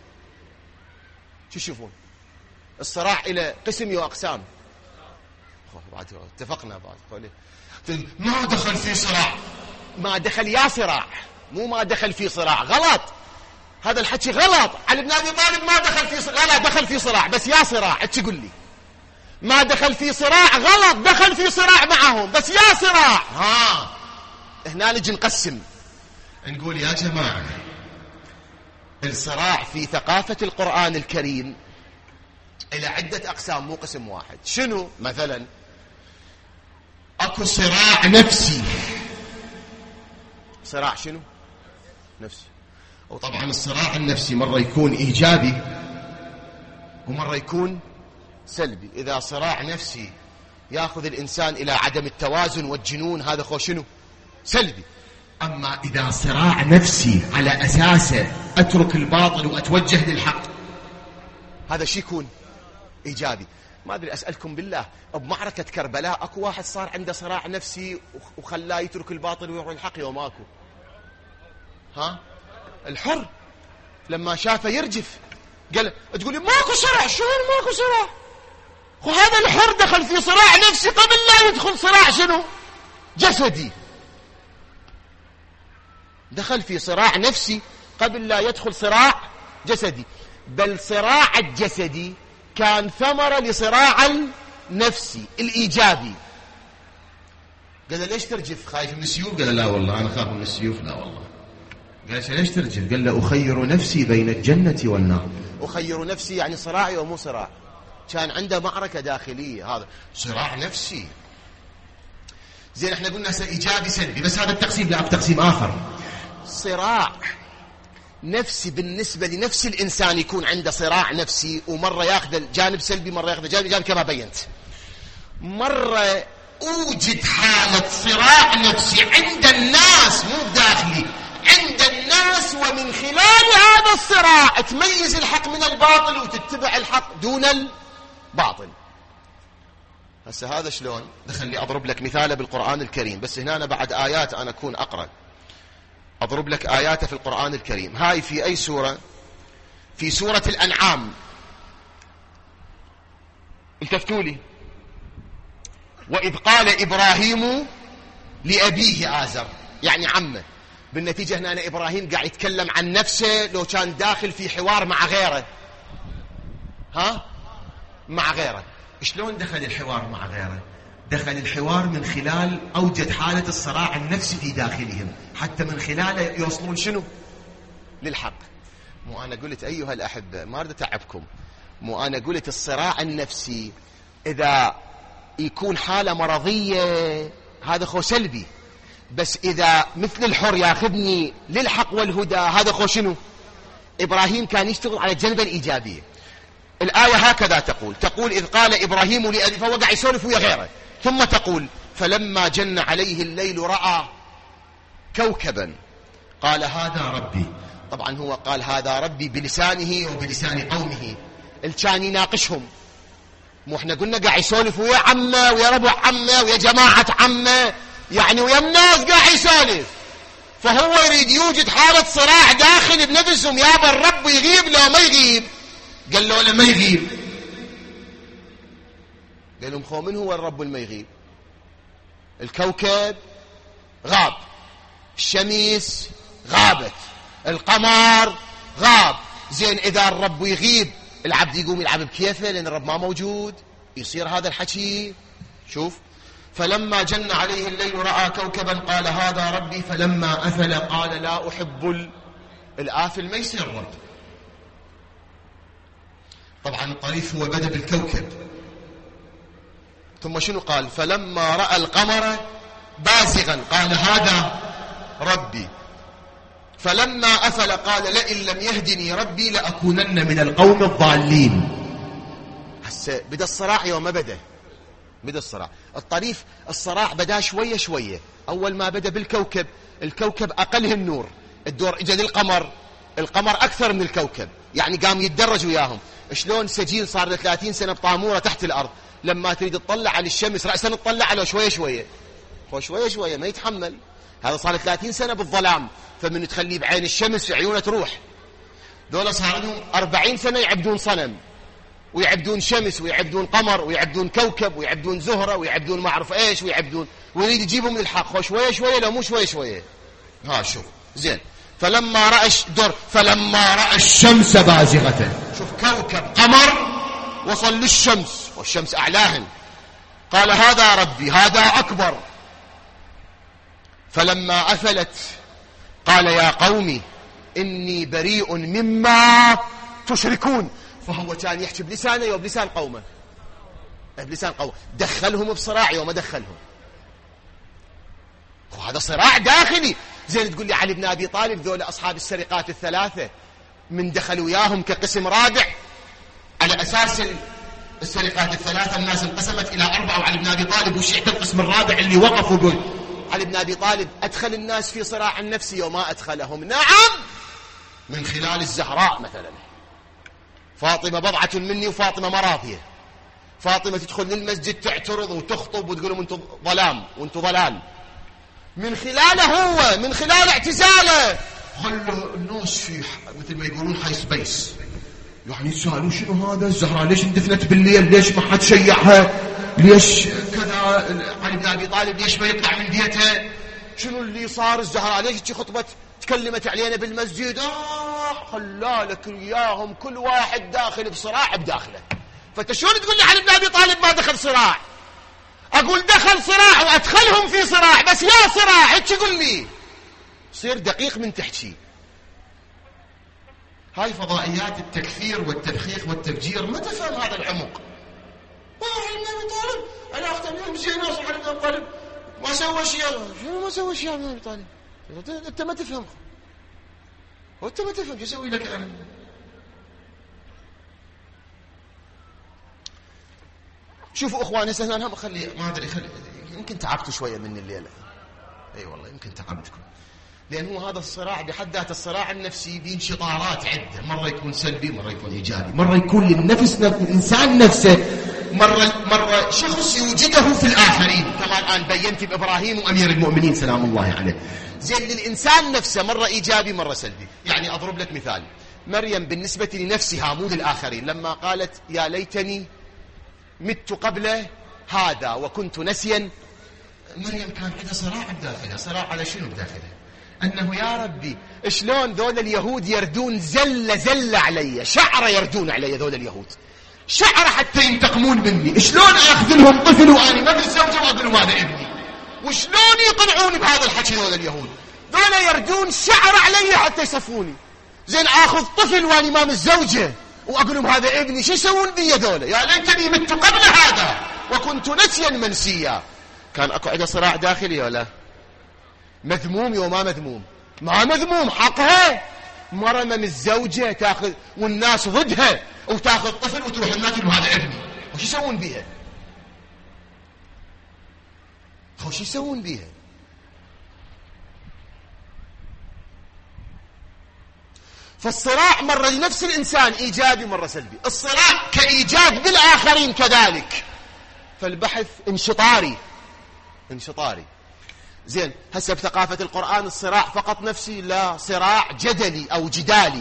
شو تشوفون؟ الصراع إلى قسم يا أقسام. بعد اتفقنا بعد ما دخل في صراع، ما دخل يا صراع، مو ما دخل في صراع. غلط، هذا الحكي غلط. علي بن أبي طالب ما دخل في صراع. لا، دخل في صراع بس يا صراع. تقول لي ما دخل في صراع؟ غلط، دخل في صراع معهم بس يا صراع. هنا نجي نقسم، نقول يا جماعة الصراع في ثقافة القرآن الكريم إلى عدة أقسام، مو قسم واحد. شنو؟ مثلا أكو صراع نفسي. صراع شنو؟ نفسي. وطبعا الصراع النفسي مرة يكون إيجابي ومرة يكون سلبي. إذا صراع نفسي يأخذ الإنسان إلى عدم التوازن والجنون، هذا خو شنو؟ سلبي. أما إذا صراع نفسي على أساسه أترك الباطل وأتوجه للحق، هذا شي يكون إيجابي. ما أدري، أسألكم بالله، بمعركة كربلاء أكو واحد صار عنده صراع نفسي وخلاه يترك الباطل ويروح الحق يوم أكو؟ الحر لما شافه يرجف قال تقولي ماكو صراع؟ شلون ماكو صراع؟ هذا الحر دخل في صراع نفسي قبل لا يدخل صراع شنو؟ جسدي. دخل في صراع نفسي قبل لا يدخل صراع جسدي. بل صراع الجسدي كان ثمرة لصراع النفسي الإيجابي. قال ليش ترجف؟ خايف من السيوف؟ قال لا والله أنا خاف من السيوف. لا والله. قال ليش ترجف؟ قال له أخير نفسي بين الجنة والنار. أخير نفسي يعني صراعي ومو صراع. كان عنده معركة داخلية، هذا صراع نفسي. زين احنا قلنا إيجابي سلبي، بس هذا التقسيم لا بتقسيم آخر. صراع نفسي بالنسبة لنفس الإنسان يكون عنده صراع نفسي، ومرة يأخذ الجانب سلبي، مرة يأخذ الجانب إيجابي كما بينت. مرة أوجد حالة صراع نفسي عند الناس، مو داخلي، عند الناس، ومن خلال هذا الصراع تميز الحق من الباطل وتتبع الحق دون الباطل. هسه هذا شلون؟ خلي أضرب لك مثاله بالقرآن الكريم، بس هنا أنا بعد آيات أنا أكون أقرأ، أضرب لك آيات في القرآن الكريم. هاي في أي سورة؟ في سورة الأنعام. التفتوا لي. وإذ قال إبراهيم لأبيه آزر، يعني عمه. بالنتيجة هنا أنا إبراهيم قاعد يتكلم عن نفسه لو كان داخل في حوار مع غيره. مع غيره. شلون دخل الحوار مع غيره؟ دخل الحوار من خلال أوجد حالة الصراع النفسي في داخلهم، حتى من خلاله يوصلون شنو؟ للحق. مو أنا قلت أيها الأحبة، ما أريد أتعبكم، مو أنا قلت الصراع النفسي إذا يكون حالة مرضية هذا خو سلبي، بس إذا مثل الحر ياخذني للحق والهدى هذا خو شنو؟ إبراهيم كان يشتغل على الجانب الإيجابي. الآية هكذا تقول إذ قال إبراهيم لأبيه، فهو قاعد يسولف ويا غيره، ثم تقول فلما جن عليه الليل رأى كوكبا قال هذا ربي. طبعا هو قال هذا ربي بلسانه وبلسان قومه، كان يناقشهم. مو احنا قلنا قاعد يسولف ويا عمه ويا ربع عمه ويا جماعة عمه، يعني ويا الناس قاعد يسولف، فهو يريد يوجد حالة صراع داخل بنفسهم. يابا الرب يغيب لو ما يغيب؟ قال له لما يغيب. قال لهم خو من هو الرب الما يغيب؟ الكوكب غاب، الشمس غابت، القمر غاب. زين إذا الرب يغيب العبد يقوم يلعب بكيفه لأن الرب ما موجود، يصير هذا الحكي. شوف، فلما جن عليه الليل رأى كوكبا قال هذا ربي، فلما أفل قال لا أحب الآفل، ما يصير رب. طبعا الطريف هو بدأ بالكوكب، ثم شنو قال؟ فلما رأى القمر بازغا قال هذا ربي، فلما أفل قال لئن لم يهدني ربي لأكونن من القوم الضالين. هسه بدأ الصراع يوم ما بدأ الصراع. الطريف الصراع بدأ شوية شوية. أول ما بدأ بالكوكب، الكوكب أقله النور، الدور إجا للقمر، القمر أكثر من الكوكب، يعني قام يتدرج وياهم. شلون سجين صار له 30 سنة بطامورة تحت الأرض، لما تريد تطلع على الشمس رأسا تطلع على شوية شوية، هو شوية شوية ما يتحمل. هذا صار له 30 سنة بالظلام، فمن تخليه بعين الشمس في عيونه تروح. دول صار لهم 40 سنة يعبدون صنم، ويعبدون شمس، ويعبدون قمر، ويعبدون كوكب، ويعبدون زهرة، ويعبدون ما أعرف إيش، ويعبدون، ويريد يجيبهم من الحق. هو شوية شوية لو مو شوية شوية. ها شوف زين، فلما رأى الشمس بازغة، شوف كوكب قمر وصل للشمس والشمس أعلاهن، قال هذا ربي هذا أكبر. فلما أفلت قال يا قومي إني بريء مما تشركون. فهو كان يحكي بلسانه وبلسان قومه، بلسان قومه. دخلهم بصراع يوم ما دخلهم، وهذا صراع داخلي. زين تقول لي علي بن أبي طالب ذول أصحاب السرقات الثلاثة من دخلوا وياهم كقسم رابع، على أساس السرقات الثلاثة الناس انقسمت إلى 4، وعلي بن أبي طالب وشيعة القسم الرابع اللي وقف وقل علي بن أبي طالب أدخل الناس في صراع نفسي وما أدخلهم. نعم، من خلال الزهراء مثلا، فاطمة بضعة مني وفاطمة مراضية. فاطمة تدخل للمسجد تعترض وتخطب وتقول لهم انتم ظلام وانتم ضلال، من خلاله هو، من خلال اعتزاله خلوا الناس في مثل ما يقولون حي سبيس، يعني يسألوا شنو هذا الزهراء ليش اندفنت بالليل، ليش ما حد شيعها، ليش كذا، علي بن أبي طالب ليش ما يطلع من بيته، شنو اللي صار، الزهراء ليش خطبت تكلمت علينا بالمسجد. خلالك اياهم كل واحد داخل بصراع بداخله. فانت شلون تقول لي علي بن أبي طالب ما دخل صراع؟ اقول دخل صراع وادخلهم في صراع، بس يا صراع هيك قول لي، صير دقيق من تحكي. هاي فضائيات التكفير والتبخيخ والتفجير ما تفهم هذا العمق. علي بن أبي طالب انا اختم زين ناس علي بن أبي طالب ما سوى شيء. شنو ما سوى شيء علي بن أبي طالب؟ انت ما تفهم، وانت ما تفهم شو اسوي لك انا. شوفوا اخواني هسه انا خلي ما ادري، يمكن تعبتوا شويه من الليله. اي والله يمكن تعبتكم، لان هو هذا الصراع بحد ذاته الصراع النفسي بانشطارات عده، مره يكون سلبي، مره يكون ايجابي، مره يكون للنفس الانسان نفسه، مره شخص يوجده في الاخرين، كما الان بينت بابراهيم وامير المؤمنين سلام الله عليه. زين للإنسان نفسه مرة إيجابي مرة سلبي. يعني أضرب لك مثال، مريم بالنسبة لنفسها مو للآخرين، لما قالت يا ليتني مت قبل هذا وكنت نسيا، مريم كان عندها صراع بداخلها. صراع على شنو بداخلها؟ أنه يا ربي شلون ذول اليهود يردون زلة علي، شعرة يردون علي ذول اليهود، شعرة حتى ينتقمون مني، شلون أخذ لهم طفل وأنا ما بالزوجة وأقول لهم هذا ابني، وشلون يقنعوني بهذا الحكي ذول اليهود؟ ذولا يردون شعر علي حتى يصفوني. زين اخذ طفل واني امام الزوجه واقول لهم هذا ابني، شو يسوون بي ذولا؟ يا ليتني مت قبل هذا وكنت نسيا منسيا. كان اكو عنده صراع داخلي ولا مذموم؟ وما مذموم، ما مذموم، حقها مرة من الزوجه تاخذ والناس ضدها وتاخذ طفل وتروح الناس تقول هذا ابني، وش يسوون بيها؟ وش يسوون بيها؟ فالصراع مرة لنفس الإنسان إيجابي مرة سلبي، الصراع كإيجاب بالآخرين كذلك. فالبحث انشطاري. زين هسه بثقافة القرآن الصراع فقط نفسي؟ لا، صراع جدلي أو جدالي.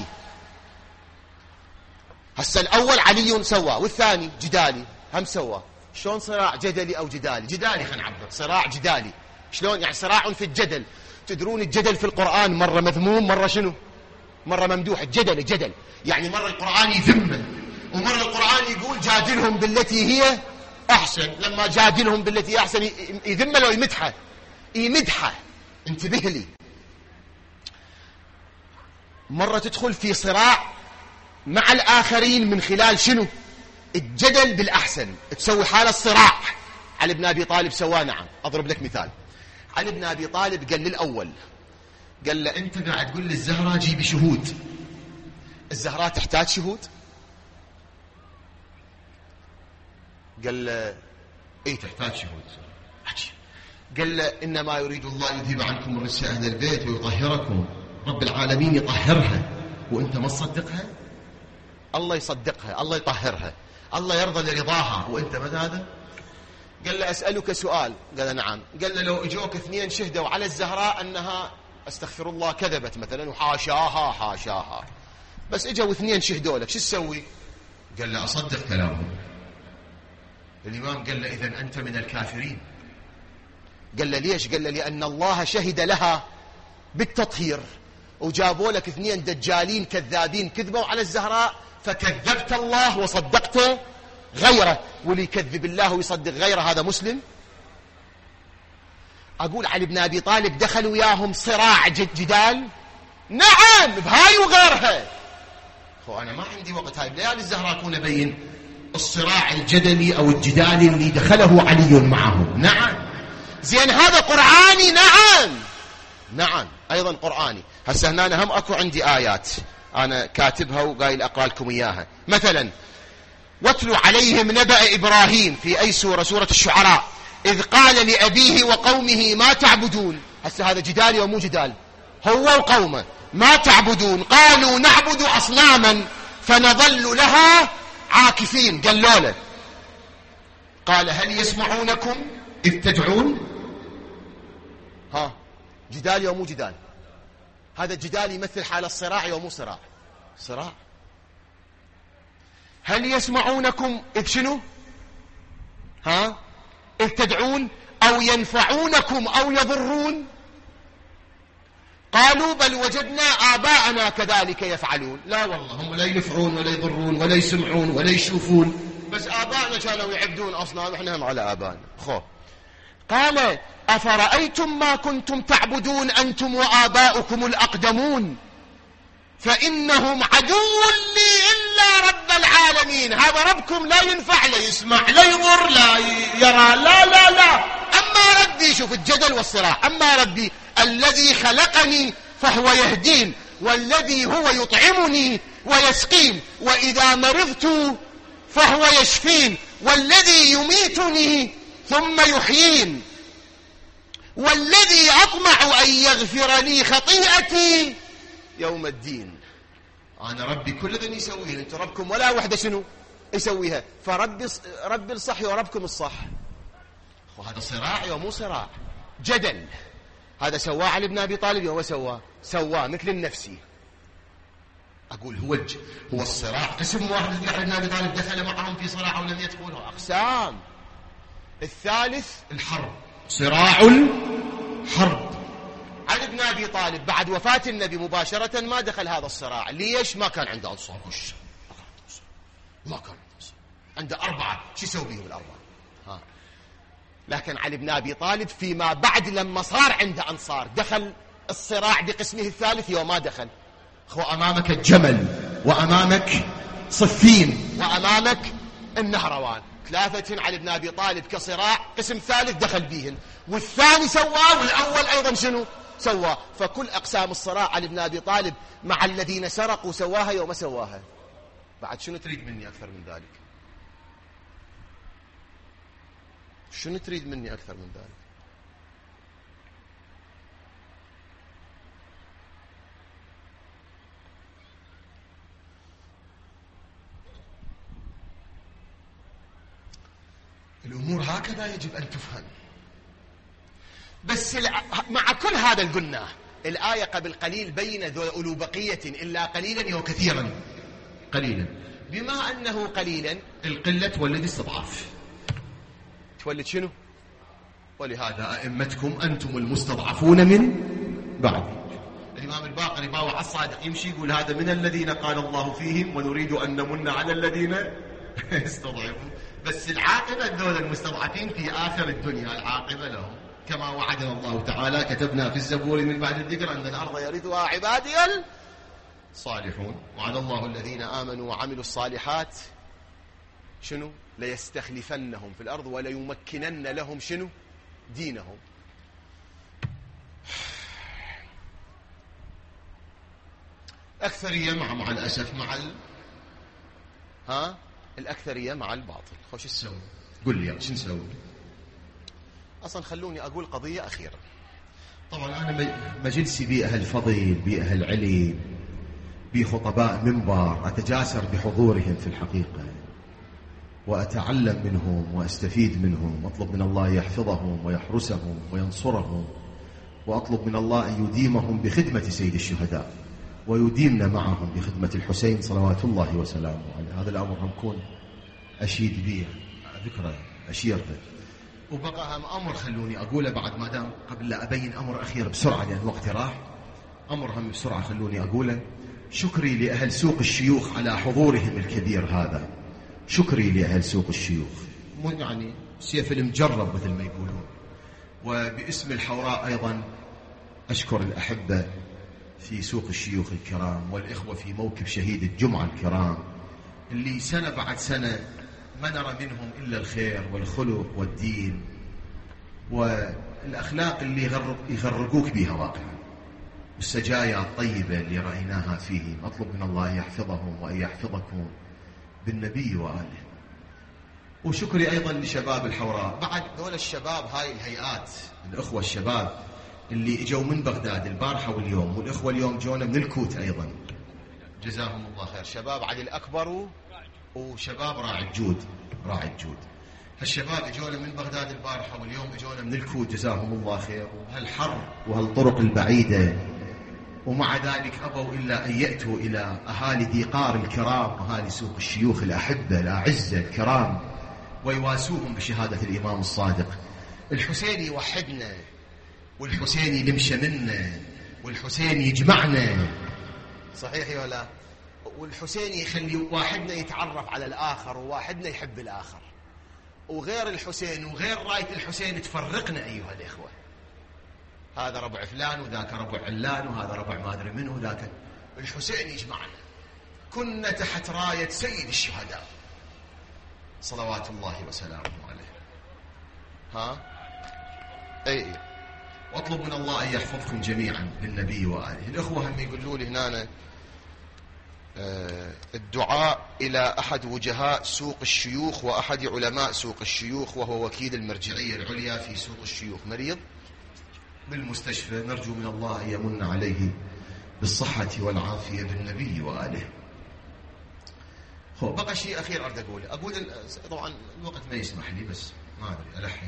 هسه الأول علي سوى والثاني جدالي هم سوى. شلون صراع جدلي أو جدالي؟ جدالي خلينا نعبر، صراع جدالي. شلون يعني؟ صراع في الجدل. تدرون الجدل في القرآن مرة مذموم مرة شنو؟ مرة ممدوح. الجدل يعني مرة القرآن يذمه ومر القرآن يقول جادلهم بالتي هي أحسن. لما جادلهم بالتي هي أحسن يذم له يمدحه. انتبه لي. مرة تدخل في صراع مع الآخرين من خلال شنو؟ الجدل بالأحسن، تسوي حالة الصراع. علي بن أبي طالب سواه. نعم. أضرب لك مثال. علي بن أبي طالب قال للأول، قال له أنت قاعد تقول للزهراء جيبي شهود. الزهراء تحتاج شهود؟ قال له اي تحتاج شهود. قال له إنما يريد الله يذهب عنكم الرجس أهل البيت ويطهركم. رب العالمين يطهرها وأنت ما تصدقها؟ الله يصدقها، الله يطهرها، الله يرضى لرضاها وأنت ما هذا؟ قال له أسألك سؤال. قال نعم. قال له لو اجوك 2 شهدوا على الزهراء أنها استغفر الله كذبت مثلا وحاشاها، بس اجوا 2 شهدوا لك، شو تسوي؟ قال له أصدق كلامهم. الإمام قال له إذن أنت من الكافرين. قال له ليش؟ قال له لأن الله شهد لها بالتطهير، وجابوا لك 2 دجالين كذابين كذبوا على الزهراء، فكذبت الله وصدقت غيره، واللي يكذب الله ويصدق غيره هذا مسلم. أقول علي بن أبي طالب دخل وياهم صراع جدال. نعم بهاي وغيرها. أنا ما عندي وقت هاي ليالي الزهراء أكون أبين الصراع الجدلي أو الجدالي اللي دخله علي معهم. نعم. زين هذا قرآني. نعم أيضا قرآني. هسه هنا أنا هم أكو عندي آيات أنا كاتبها وقايل أقرأ لكم إياها. مثلا واتلوا عليهم نبأ إبراهيم في أي سورة؟ سورة الشعراء. إذ قال لأبيه وقومه ما تعبدون. هسه هذا جدالي ومو جدال؟ هو وقومه ما تعبدون. قالوا نعبد أصناما فنظل لها عاكفين. قالوا له قال هل يسمعونكم إذ تدعون؟ ها جدال ومو جدال؟ هذا الجدال يمثل حال الصراع ومو صراع. هل يسمعونكم إذ شنو؟ إذ تدعون أو ينفعونكم أو يضرون؟ قالوا بل وجدنا آباءنا كذلك يفعلون. لا والله هم لا ينفعون ولا يضرون ولا يسمعون ولا يشوفون، بس آباءنا كانوا يعبدون أصنام، إحنا هم على آبائنا. قال أفرأيتم ما كنتم تعبدون أنتم وآباؤكم الأقدمون فإنهم عدو لي إلا رب العالمين. هذا ربكم لا ينفع، لا يسمع، لا يضر، لا يرى، لا. أما ربي، شوف الجدل والصراع، أما ربي الذي خلقني فهو يهدين، والذي هو يطعمني ويسقين، وإذا مرضت فهو يشفين، والذي يميتني ثم يحيين، والذي أطمع أن يغفر لي خطيئتي يوم الدين. أنا ربي كل ذي يسويه، أنتم ربكم ولا وحدة شنو يسويها، فربي الصح وربكم الصح. وهذا صراع ومو صراع، جدل. هذا سواه علي بن أبي طالب وهو سواه مثل النفسي. أقول هو الصراع قسم واحد. علي بن أبي طالب دخل معهم في صراع ولم يدخلوا، أقسام. الثالث الحرب، صراع الحرب. علي بن أبي طالب بعد وفاة النبي مباشرة ما دخل هذا الصراع. ليش؟ ما كان عنده أنصار. ما كان عنده 4. شو يسوي بهم ال4؟ لكن علي بن أبي طالب فيما بعد لما صار عنده أنصار دخل الصراع بقسمه الثالث. يوم ما دخل، أمامك الجمل، وأمامك صفين، وأمامك النهروان. 3 علي بن أبي طالب كصراع قسم ثالث دخل بيهن، والثاني سواه، والأول أيضا شنو سواه. فكل أقسام الصراع علي بن أبي طالب مع الذين سرقوا سواها يوم سواها. بعد شنو تريد مني أكثر من ذلك؟ شنو تريد مني أكثر من ذلك؟ الأمور هكذا يجب أن تفهم. بس مع كل هذا اللي قلناه، الآية قبل قليل بين ذو أولو بقية إلا قليلا وكثيرا. قليلا بما أنه قليلا، القلة تولد استضعاف، تولد شنو؟ ولهذا أئمتكم أنتم المستضعفون من بعد. الإمام الباقر الباقر يباوع على الصادق، يمشي يقول هذا من الذين قال الله فيهم ونريد أن نمن على الذين استضعفوا. بس العاقبة دول المستضعفين في آخر الدنيا، العاقبة لهم كما وعدنا الله تعالى. كتبنا في الزبور من بعد الذكر أن الأرض يرثها عبادي الصالحون. وعد الله الذين آمنوا وعملوا الصالحات شنو؟ ليستخلفنهم في الأرض وليمكنن لهم شنو؟ دينهم. أكثرية مع الأسف الأكثرية مع الباطل. خوش السوي؟ قل لي شو نسوي؟ أصلا خلوني أقول قضية أخيرة. طبعا أنا مجلسي بي أهل فضيل، بي أهل علم، بي خطباء منبر، أتجاسر بحضورهم في الحقيقة وأتعلم منهم وأستفيد منهم، وأطلب من الله يحفظهم ويحرسهم وينصرهم، وأطلب من الله أن يديمهم بخدمة سيد الشهداء ويديمنا معهم بخدمة الحسين صلوات الله وسلامه عليه. هذا الأمر نكون أشيد به ذكرى أشيرته. وبقى أمر خلوني أقوله بعد ما دام قبل لا أبين أمر أخير بسرعة لأن وقتي راح. أمر هم بسرعة خلوني أقوله. شكري لأهل سوق الشيوخ على حضورهم الكبير هذا. شكري لأهل سوق الشيوخ، يعني سيف المجرب مثل ما يقولون. وباسم الحوراء أيضا أشكر الأحبة في سوق الشيوخ الكرام والإخوة في موكب شهيد الجمعة الكرام اللي سنة بعد سنة ما نرى منهم إلا الخير والخلق والدين والأخلاق اللي يغرقوك بها واقعا، والسجايا الطيبة اللي رأيناها فيهم. أطلب من الله يحفظهم وأن يحفظكم بالنبي وآله. وشكري أيضا لشباب الحوراء، بعد دول الشباب هاي الهيئات، الأخوة الشباب اللي اجوا من بغداد البارحة واليوم، والإخوة اليوم جونا من الكوت أيضا، جزاهم الله خير. شباب عدل أكبر وشباب راعي الجود. هالشباب اجونا من بغداد البارحة واليوم اجونا من الكوت، جزاهم الله خير. وهالحر وهالطرق البعيدة، ومع ذلك أبوا إلا أن يأتوا إلى أهالي ديقار الكرام، أهالي سوق الشيوخ الأحبة الأعزة الكرام، ويواسوهم بشهادة الإمام الصادق. الحسين يوحدنا، والحسين يلمش منا، والحسين يجمعنا، صحيح ولا؟ والحسين يخلي واحدنا يتعرف على الآخر، وواحدنا يحب الآخر. وغير الحسين وغير راية الحسين تفرقنا أيها الإخوة. هذا ربع فلان وذاك ربع علان وهذا ربع ما أدري منه وذاك. الحسين يجمعنا، كنا تحت راية سيد الشهداء صلوات الله وسلامه عليه. أي واطلب من الله أن يحفظكم جميعا بالنبي وآله. الأخوة هم يقولوا لي هنا الدعاء إلى أحد وجهاء سوق الشيوخ وأحد علماء سوق الشيوخ وهو وكيل المرجعية العليا في سوق الشيوخ، مريض بالمستشفى، نرجو من الله أن يمن عليه بالصحة والعافية بالنبي وآله. بقى شيء أخير أريد أقول طبعا الوقت ما يسمح لي، بس ما أدري ألحق.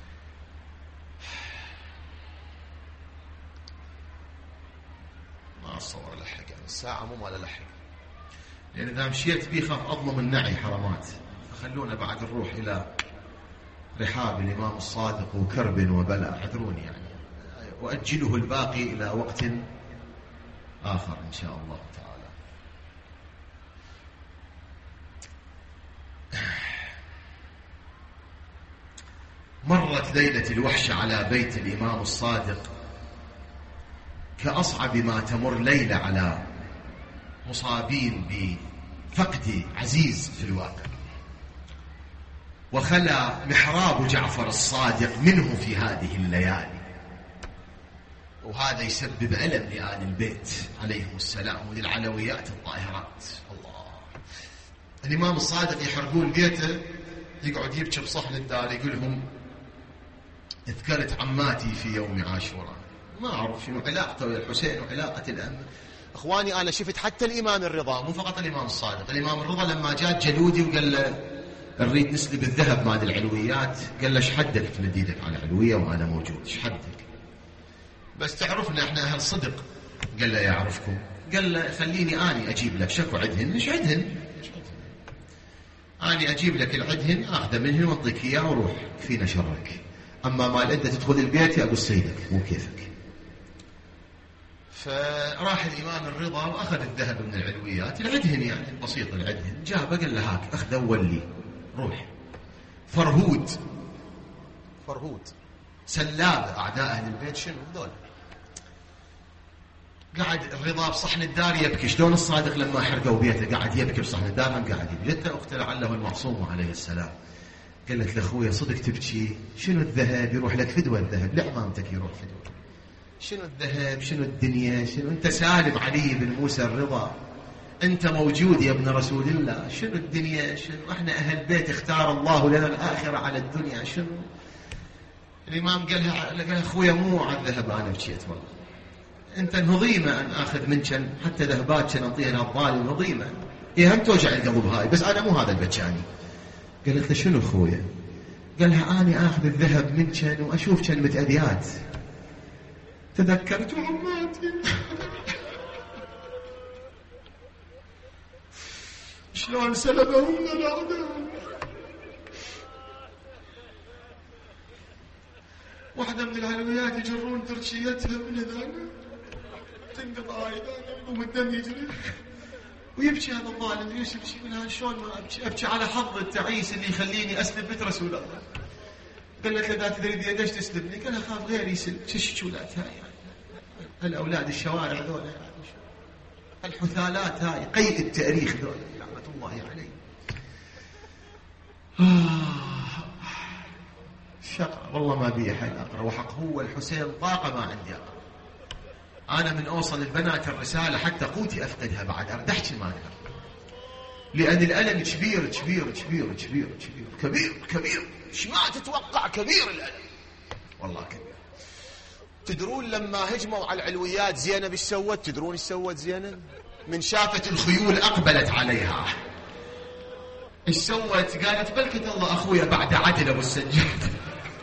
ما أتصور ألحق، يعني الساعة مو مال ألحق، لأن إذا مشيت بي خاف أضمم النعي حرمات. فخلونا بعد نروح إلى رحاب الإمام الصادق وكرب وبلاء، اعذروني يعني، وأجله الباقي إلى وقت آخر إن شاء الله تعالى. مرت ليلة الوحشة على بيت الإمام الصادق كأصعب ما تمر ليلة على مصابين بفقد عزيز في الواقع. وخلى محراب جعفر الصادق منه في هذه الليالي، وهذا يسبب ألم لآل البيت عليهم السلام وللعلويات الطاهرات. الله، الإمام الصادق يحرقون بيته، يقعد يبكي بصحن الدار، يقول لهم اذكرت عماتي في يوم عاشوراء. ما أعرف شنو علاقته ويا الحسين وعلاقة الأم. إخواني أنا شفت حتى الإمام الرضا، مو فقط الإمام الصادق، الإمام الرضا لما جاء جلودي وقال له نريد نسلب الذهب مال العلويات، قال له ايش حدك في نديدك على علوية وأنا موجود، ايش حدك؟ بس تعرفنا احنا أهل صدق. قال له يعرفكم، قال له خليني أني أجيب لك شكو عدهن. ايش عدهن؟ أني أجيب لك العدهن، أخذه منهن وأعطيك إياه وروح، فينا شرك. أما مال أنت تدخل البيت أقول سيدك مو كيفك. فراح الإمام الرضا وأخذ الذهب من العلويات، العدهن يعني البسيط، العدهن جابه قال له هاك أخذه وولي روح. فرهود سلابة أعداء أهل البيت شنو ذول. قاعد الرضا بصحن الدار يبكي، شلون الصادق لما حرقوا بيته قاعد يبكي بصحن الدار، هم قاعد يبكي. جت أخته لعله المعصومة عليه السلام قالت لأخويا صدق تبكي؟ شنو الذهب يروح لك فدوى، الذهب لعمامتك يروح فدوى، شنو الذهب شنو الدنيا شنو، أنت سالم علي بن موسى الرضا، أنت موجود يا ابن رسول الله، شنو الدنيا شنو، احنا أهل بيت اختار الله لنا الآخرة على الدنيا شنو. الإمام قال لها أخويا مو على الذهب أنا بكيت والله، أنت نهضيمة أن آخذ منك حتى ذهبات كان أعطيها للظالم نهضيمة، إيه هم توجع القلب هاي، بس أنا مو هذا البكاني. قالت له شنو أخويا؟ قال لها أنا آخذ الذهب منك وأشوف كان متأذيات. تذكرت عماتي شلون سلبهم من الأعداء. واحدة من العلويات يجرون ترشيتها من هذانا تنقطع عيدانا والدم يجري ويبكي هذا الظالم. ليش يبكي منها؟ شلون ما أبكي على حظ التعيس اللي يخليني أسلب بيت رسول الله. قالت له لا تدري ليش تسلبني؟ قال أخاف غيري يسلب. شولات هاي يعني الأولاد الشوارع ذولا يعني الحثالات هاي قيد التاريخ ذولا رحمة الله عليه. شقرا والله ما بي حيل أقرأ، وحق هو الحسين طاقة ما عندي أقرأ. أنا من أوصل البنات الرسالة حتى قوتي أفقدها بعد أردحش ما أقدر، لأن الألم كبير كبير كبير كبير كبير كبير كبير، إيش ما تتوقع كبير الألم والله كبير. تدرون لما هجموا على العلويات زينب ايش سوت؟ تدرون ايش سوت زينب؟ من شافت الخيول أقبلت عليها ايش سوت؟ قالت بلكت الله أخويا بعد عدل أبو السجاد.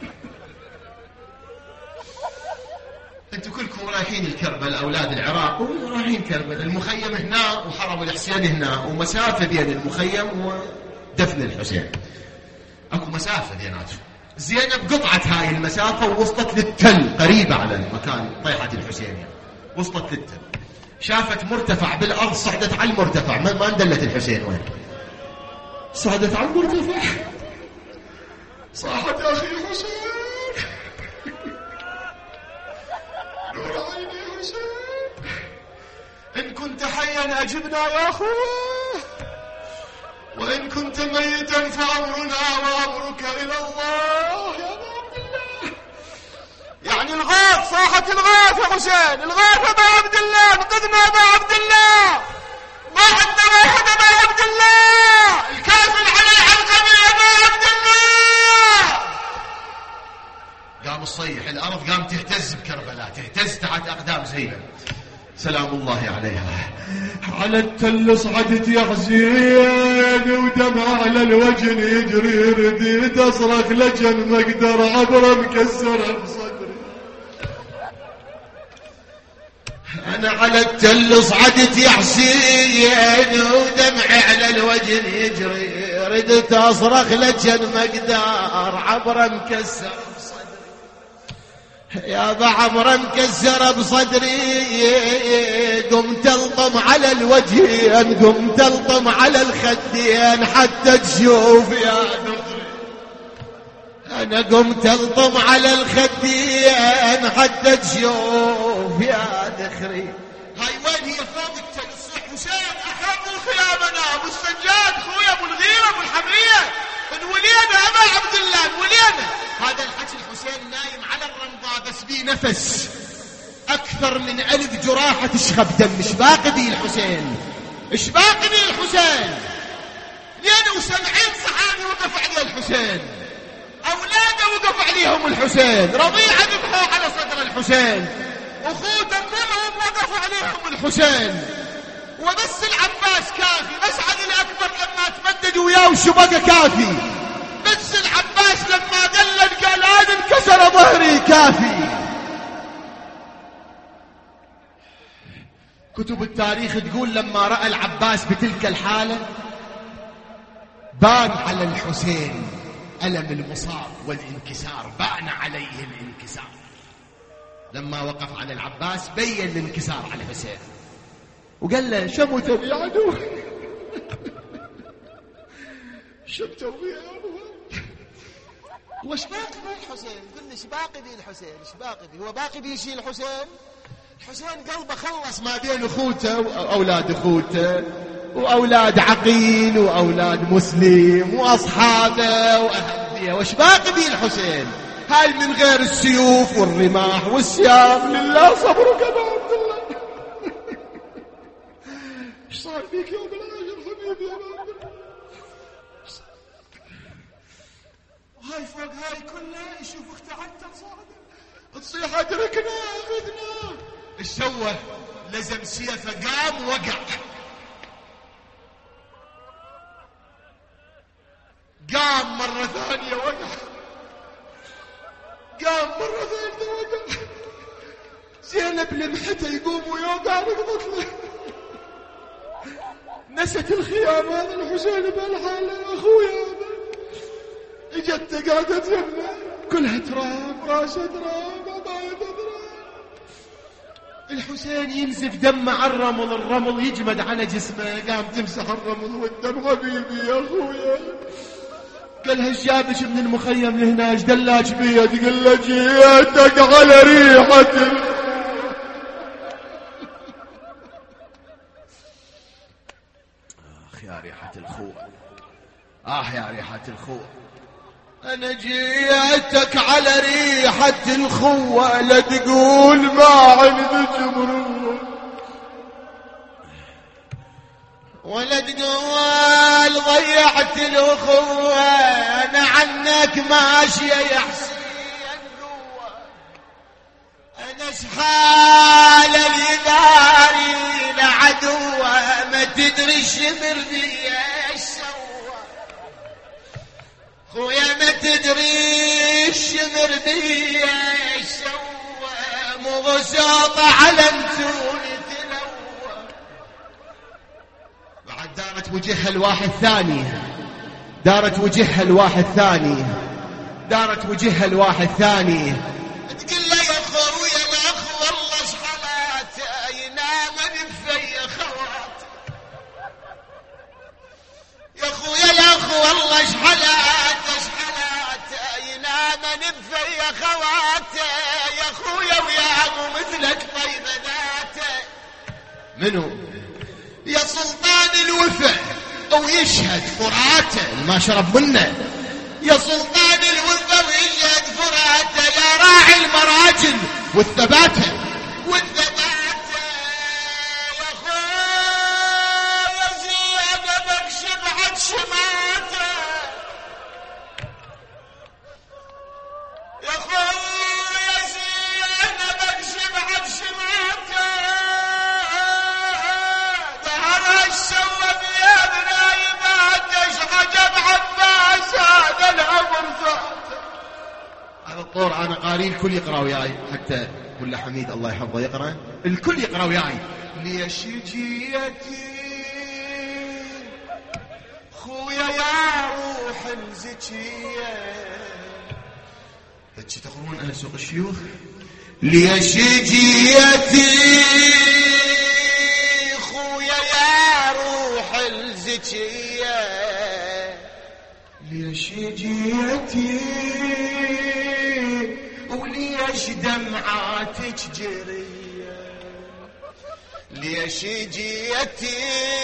انتوا كلكم رايحين الكربلاء أولاد العراق ورايحين كربلاء، المخيم هنا وحرم الحسين هنا، ومسافة بين المخيم ودفن الحسين اكو مسافة بيناتهم. زينب قطعت هاي المسافة ووصلت للتل قريبة على المكان طيحة الحسين يعني. وصلت للتل، شافت مرتفع بالأرض صعدت على المرتفع، ما اندلت الحسين وين، صعدت على المرتفع صاحت يا أخي حسين نور عيني حسين إن كنت حيا أجبنا يا أخوه، وإن كنت ميتا فأمرنا وأمرك إلى الله يا أبا عبد الله. يعني الغاث صاحت الغاث يا حسين، الغاث أبا عبد الله، انقذنا أبا عبد الله، ما عندنا واحد أبا عبد الله، الكافر على علقمي أبا عبد الله. قام الصيح الأرض قام تهتز بكربلاء، تهتز تحت أقدام زينب سلام الله عليها. على التل صعدت يا حسين ودمع على الوجه يجري، رديت أصرخ لجن ما اقدر عبره مكسره بصدري. أنا على التل صعدت يا حسين ودمع على الوجه يجري، ردت أصرخ لجن ما اقدر عبره مكسر يا بعمر مكسر بصدري. قمت الطم على الوجهين، قمت الطم على الخدين حتى تشوف يا دخري. انا قمت الطم على الخدين حتى تشوف يا دخري. هاي وين هي فوق التل حسين احب الخيامنا ابو السجاد خويا ابو الغيره ابو الحمريه انولينا ابا عبد الله انولينا. هذا الحكي الحسين نايم على الرمضاء بس بيه نفس أكثر من 1000 جراحة تشخب دم. إيش باقي بيه الحسين؟ إيش باقي بيه الحسين؟ 72 صحابي وقف عليه الحسين، أولاده وقف عليهم الحسين، رضيعة ذبحوا على صدر الحسين، أخوته كلهم وقفوا عليهم الحسين، وبس العباس كافي، بس علي الأكبر لما تمدد وياه وشبقه كافي، بس العباس لما دلل قال هذا انكسر ظهري كافي. كتب التاريخ تقول لما رأى العباس بتلك الحالة بان على الحسين ألم المصاب والانكسار، بان عليه الانكسار. لما وقف على العباس بين الانكسار على الحسين وقال له شمت بي عدو شمتوا بي يا أبو وش باقي بي الحسين؟ قل لي ايش باقي بي الحسين؟ ايش باقي بي؟ هو باقي بي شيء الحسين؟ الحسين قلبه خلص ما بين اخوته واولاد اخوته واولاد عقيل واولاد مسلم واصحابه واهليه. وش باقي بي الحسين؟ هاي من غير السيوف والرماح والسياف. لله صبرك يا عبد الله. ايش صار فيك يوم الاخر حبيبي يا عبد الله؟ وهاي فوق هاي كلها يشوفك تعتل صادق تصيح ادركنا اخذنا. ايش سوى؟ لزم سيفه قام وقع. قام مرة ثانية وقع. قام مرة ثانية وقع. زينب لمحته يقوم ويوقع ركضت له. نست الخيام هذا الحسين بهالحالة يا اخويا. اجت قاعدة يمه كلها تراب راسه تراب عبايته تراب. الحسين ينزف دم على الرمل. الرمل يجمد على جسمه. قام تمسح الرمل والدم. حبيبي يا اخويا. قالها ايش جابك من المخيم لهنا؟ ايش دلاك بيا؟ تقول له جيتك على ريحة يا ريحة الخوة. يا ريحة الخوة. أنا جيتك على ريحة الخوة. لا تقول ما عندك مروة ولا تقول ضيعت الأخوة. أنا عنك ماشية يا حسين قوة. أنا شحال اليداري لعدوة. ما تدري الشمر بي ايش سوى. خويا ما تدري الشمر بي ايش سوى. مو بساطة على متوني تلوى. بعد دارت وجهها الواحد ثاني. دارت وجهها الواحد ثاني. دارت وجهها الواحد ثاني. تقول له يا خويا الاخ والله شحالاته ينام بفي خوات. يا خويا الاخ والله شحالاته شحالاته ينام بفي خواته. يا خويا وياه مثلك طيبه ذاته. منو؟ يا سلطان الوفا ويشهد فراته ما شرب منه. يا سلطان الوفا ويشهد فراته. يا راعي المراجل والثباته والثباته. يا خويا زيادك شبعت شماته. يا خويا زيادك شبعت شماته. هذا الطور أنا قاري الكل يقرأ وياي. حتى كل حميد الله يحفظه يقرأ. الكل يقرأ وياي. ليش جيتي خويا يا روح الزكية. هيك تقرون أهل سوق الشيوخ. ليش جيتي خويا يا روح الزكية. ليش جيتي وليش دمعاتك جرية. ليش جيتي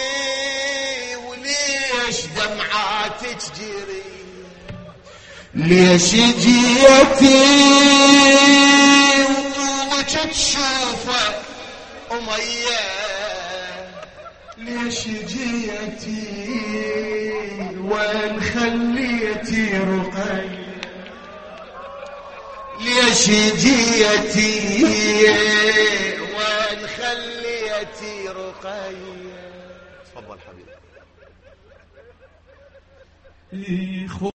وليش دمعاتك جرية. ليش جيتي وطولك تشوفه أمية. ليش جيتي وين خليتي رقية. ليش جيتي وين خليتي رقية. تفضل حبيبي.